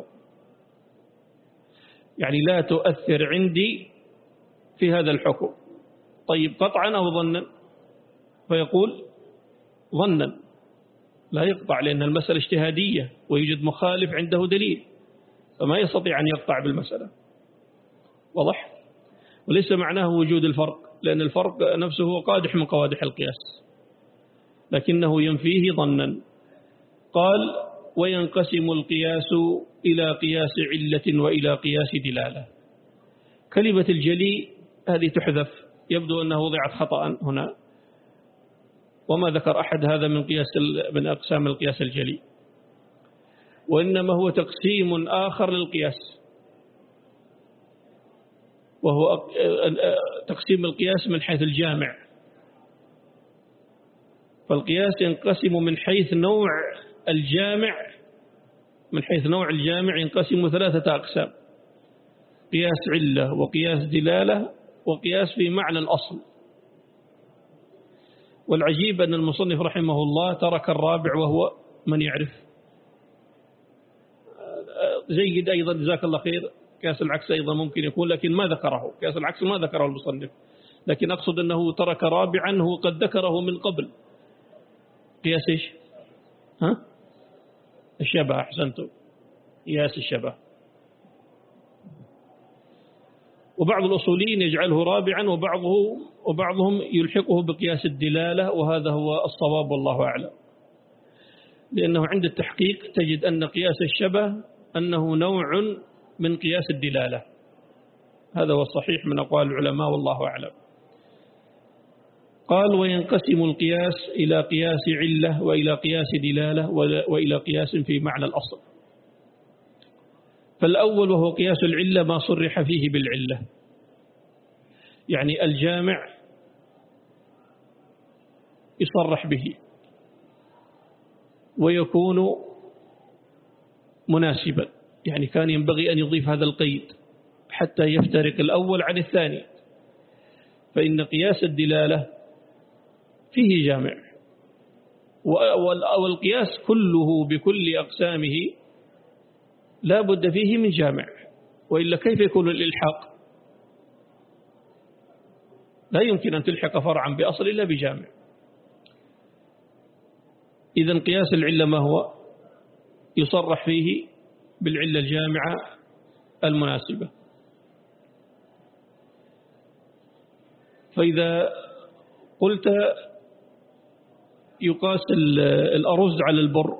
يعني لا تؤثر عندي في هذا الحكم. طيب قطعا أو ظنا؟ فيقول ظنا لا يقطع، لأن المسألة اجتهادية ويوجد مخالف عنده دليل، فما يستطيع أن يقطع بالمسألة. واضح؟ وليس معناه وجود الفرق، لأن الفرق نفسه هو قادح من قوادح القياس، لكنه ينفيه ظنا. قال وينقسم القياس إلى قياس علة وإلى قياس دلالة. كلمة الجلي هذه تحذف، يبدو أنه وضعت خطأ هنا، وما ذكر أحد هذا من قياس من أقسام القياس الجلي، وإنما هو تقسيم آخر للقياس، وهو تقسيم القياس من حيث الجامع. فالقياس ينقسم من حيث نوع الجامع، من حيث نوع الجامع ينقسم ثلاثة أقسام: قياس علة وقياس دلالة وقياس في معنى الأصل. والعجيب أن المصنف رحمه الله ترك الرابع، وهو من يعرف. جيد أيضا، جزاك الله خير. قياس العكس أيضا ممكن يكون، لكن ما ذكره. قياس العكس ما ذكره المصنف، لكن أقصد أنه ترك رابعا هو قد ذكره من قبل. قياس إيش؟ ها؟ الشبه. أحسنتم، قياس الشبه. وبعض الأصوليين يجعله رابعا، وبعضه وبعضهم يلحقه بقياس الدلالة، وهذا هو الصواب والله أعلم، لأنه عند التحقيق تجد أن قياس الشبه أنه نوع من قياس الدلالة. هذا هو الصحيح من أقوال العلماء والله أعلم. قال وينقسم القياس إلى قياس علة وإلى قياس دلالة وإلى قياس في معنى الأصل. فالأول وهو قياس العلة ما صرح فيه بالعلة، يعني الجامع يصرح به ويكون مناسبا، يعني كان ينبغي أن يضيف هذا القيد حتى يفترق الأول عن الثاني. فإن قياس الدلالة فيه جامع، والقياس كله بكل أقسامه لا بد فيه من جامع، وإلا كيف يكون الإلحاق؟ لا يمكن أن تلحق فرعا بأصل إلا بجامع. إذن قياس العلة ما هو؟ يصرح فيه بالعلة الجامعة المناسبة. فإذا قلت يقاس الأرز على البر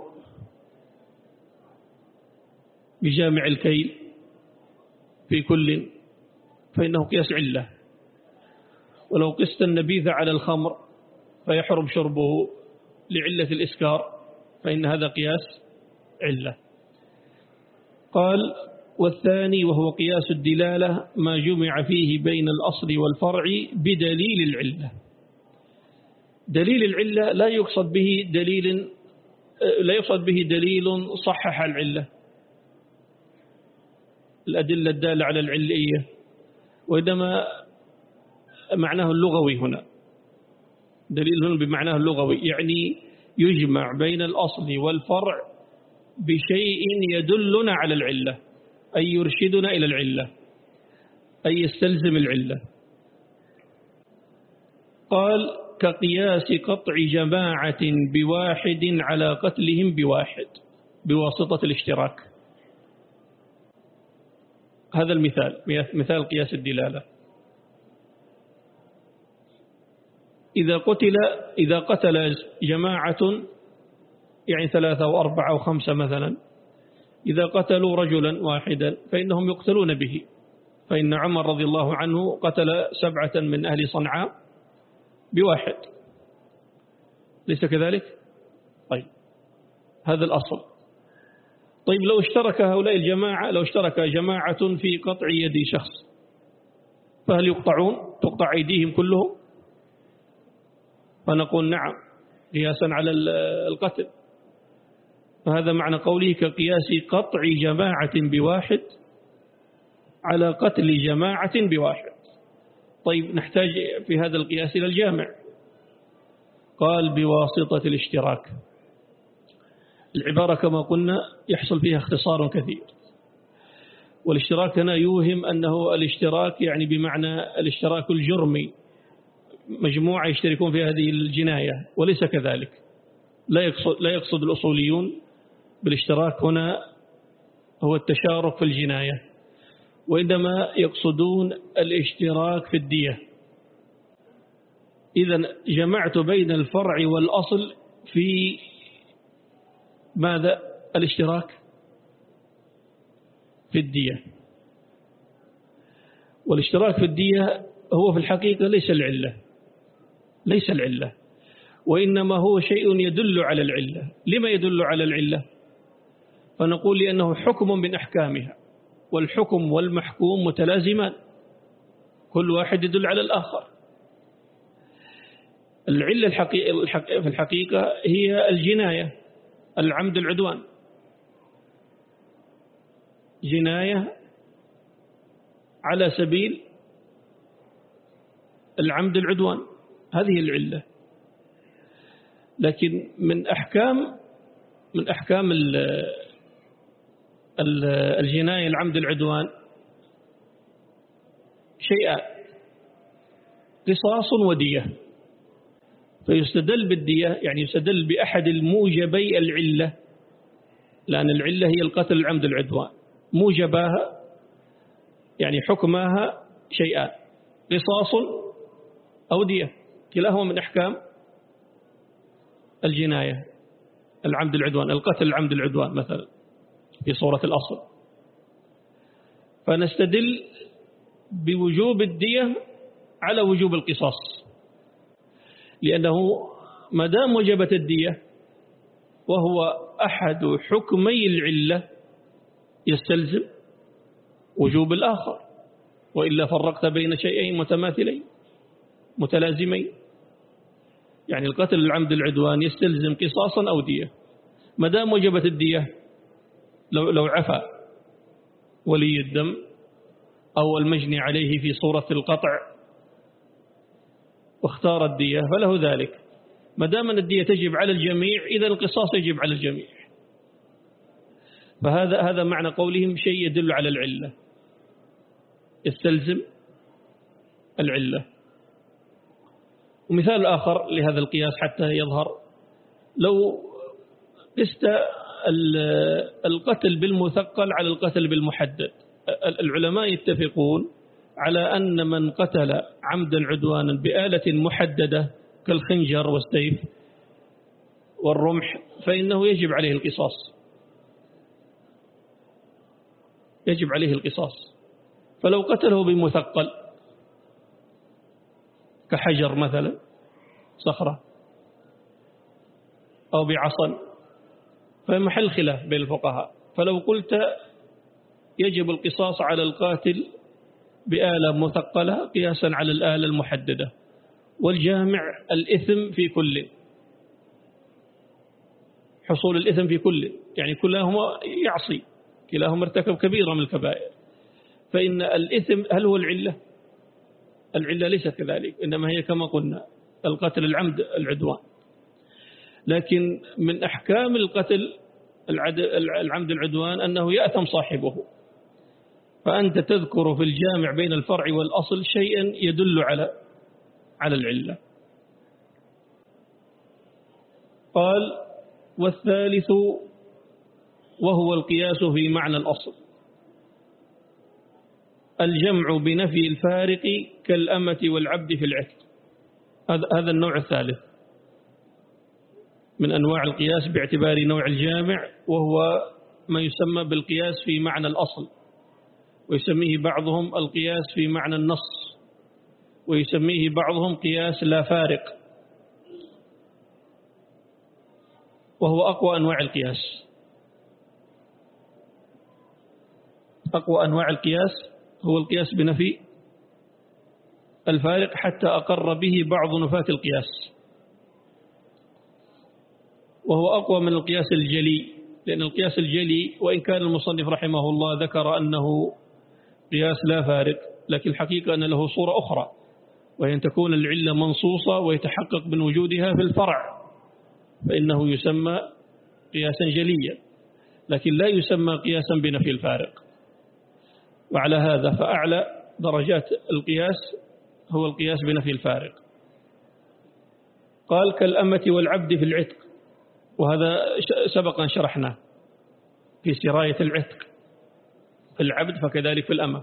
بجامع الكيل في كل، فإنه قياس علة. ولو قست النبيذ على الخمر فيحرم شربه لعلة الإسكار، فإن هذا قياس علة. قال والثاني وهو قياس الدلالة ما جمع فيه بين الأصل والفرع بدليل العلة. دليل العلة لا يقصد به دليل لا يقصد به دليل صحح العلة، الأدلة الدالة على العلية، وإنما معناه اللغوي هنا، دليل بمعناه اللغوي، يعني يجمع بين الأصل والفرع بشيء يدلنا على العلة، أي يرشدنا إلى العلة، أي يستلزم العلة. قال كقياس قطع جماعة بواحد على قتلهم بواحد بواسطة الاشتراك. هذا المثال، مثال قياس الدلالة. إذا قتل إذا قتل جماعة يعني ثلاثة أو أربعة أو خمسة مثلا، إذا قتلوا رجلا واحدا فإنهم يقتلون به. فإن عمر رضي الله عنه قتل سبعة من أهل صنعاء بواحد، ليس كذلك؟ طيب هذا الأصل. طيب لو اشترك هؤلاء الجماعة، لو اشترك جماعة في قطع يد شخص، فهل يقطعون؟ تقطع أيديهم كلهم؟ فنقول نعم، قياسا على القتل. فهذا معنى قوله كقياس قطع جماعة بواحد على قتل جماعة بواحد. طيب نحتاج في هذا القياس إلى الجامع. قال بواسطة الاشتراك. العبارة كما قلنا يحصل فيها اختصار كثير، والاشتراك هنا يوهم أنه الاشتراك يعني بمعنى الاشتراك الجرمي، مجموعة يشتركون في هذه الجناية، وليس كذلك. لا يقصد, لا يقصد الأصوليون بالاشتراك هنا هو التشارك في الجناية، وإنما يقصدون الاشتراك في الدية. إذن جمعت بين الفرع والأصل في ماذا؟ الاشتراك في الدية. والاشتراك في الدية هو في الحقيقة ليس العلة، ليس العلة، وإنما هو شيء يدل على العلة. لما يدل على العلة؟ فنقول لأنه حكم من أحكامها، والحكم والمحكوم متلازمان، كل واحد يدل على الآخر. العلة الحقيقة في الحقيقة هي الجناية، العمد العدوان، جناية على سبيل العمد العدوان، هذه العلة. لكن من أحكام من أحكام الجناية العمد العدوان شيئان: قصاص ودية. فيستدل بالدية، يعني يستدل بأحد الموجبي العلة، لأن العلة هي القتل العمد العدوان، موجباها يعني حكمها شيئان: قصاص أو دية، كلاهما من أحكام الجناية العمد العدوان، القتل العمد العدوان مثلا في صورة الأصل. فنستدل بوجوب الدية على وجوب القصاص، لأنه ما دام وجبت الدية وهو أحد حكمي العلة يستلزم وجوب الآخر، وإلا فرقت بين شيئين متماثلين متلازمين. يعني القتل العمد العدوان يستلزم قصاصا أو دية. ما دام وجبت الدية، لو لو عفى ولي الدم أو المجني عليه في صورة القطع واختار الدية فله ذلك. ما دام الدية تجب على الجميع، إذا القصاص يجب على الجميع. فهذا هذا معنى قولهم شيء يدل على العلة، يستلزم العلة. ومثال آخر لهذا القياس حتى يظهر: لو قست القتل بالمثقل على القتل بالمحدد، العلماء يتفقون على أن من قتل عمدا عدوانا بآلة محددة كالخنجر والسيف والرمح فإنه يجب عليه القصاص، يجب عليه القصاص. فلو قتله بمثقل كحجر مثلا، صخرة، أو بعصا، فمحل خلاف بين الفقهاء. فلو قلت يجب القصاص على القاتل بآلة مثقلة قياسا على الآلة المحددة، والجامع الإثم في كل، حصول الإثم في كل، يعني كلاهما يعصي، كلاهما ارتكب كبيرة من الكبائر. فإن الإثم هل هو العلة؟ العلة ليست كذلك، إنما هي كما قلنا القتل العمد العدوان. لكن من أحكام القتل العمد العدوان أنه يأثم صاحبه. فأنت تذكر في الجامع بين الفرع والأصل شيئا يدل على على العلة. قال: والثالث وهو القياس في معنى الأصل، الجمع بنفي الفارق كالأمة والعبد في العتق. هذا هذا النوع الثالث. من أنواع القياس باعتبار نوع الجامع، وهو ما يسمى بالقياس في معنى الأصل، ويسميه بعضهم القياس في معنى النص، ويسميه بعضهم قياس لا فارق، وهو أقوى أنواع القياس. أقوى أنواع القياس هو القياس بنفي الفارق، حتى أقر به بعض نفاة القياس، وهو أقوى من القياس الجلي، لأن القياس الجلي وإن كان المصنف رحمه الله ذكر أنه قياس لا فارق، لكن الحقيقة أن له صورة أخرى، وهي أن تكون العلة منصوصة ويتحقق من وجودها في الفرع، فإنه يسمى قياسا جليا، لكن لا يسمى قياسا بنفي الفارق. وعلى هذا فأعلى درجات القياس هو القياس بنفي الفارق. قال كالأمة والعبد في العتق، وهذا سبقا شرحناه في سراية العتق، في العبد فكذلك في الأمة.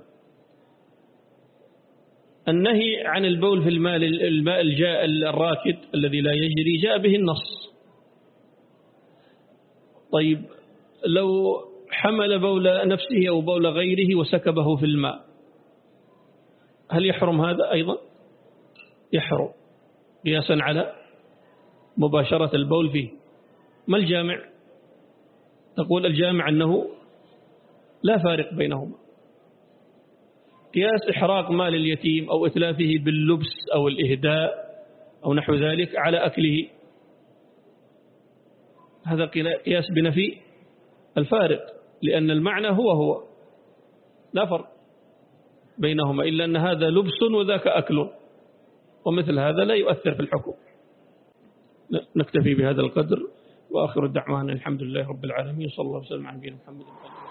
النهي عن البول في الماء الماء الجاء الراكد الذي لا يجري جاء به النص. طيب لو حمل بول نفسه أو بول غيره وسكبه في الماء، هل يحرم هذا أيضا؟ يحرم قياسا على مباشرة البول فيه. ما الجامع؟ تقول الجامع أنه لا فارق بينهما. قياس إحراق مال اليتيم أو إتلافه باللبس أو الإهداء أو نحو ذلك على أكله، هذا قياس بنفي الفارق، لأن المعنى هو هو لا فرق بينهما، إلا أن هذا لبس وذاك أكل، ومثل هذا لا يؤثر في الحكم. نكتفي بهذا القدر، وآخر الدعوان الحمد لله رب العالمين، صلى الله وسلم على نبينا محمد.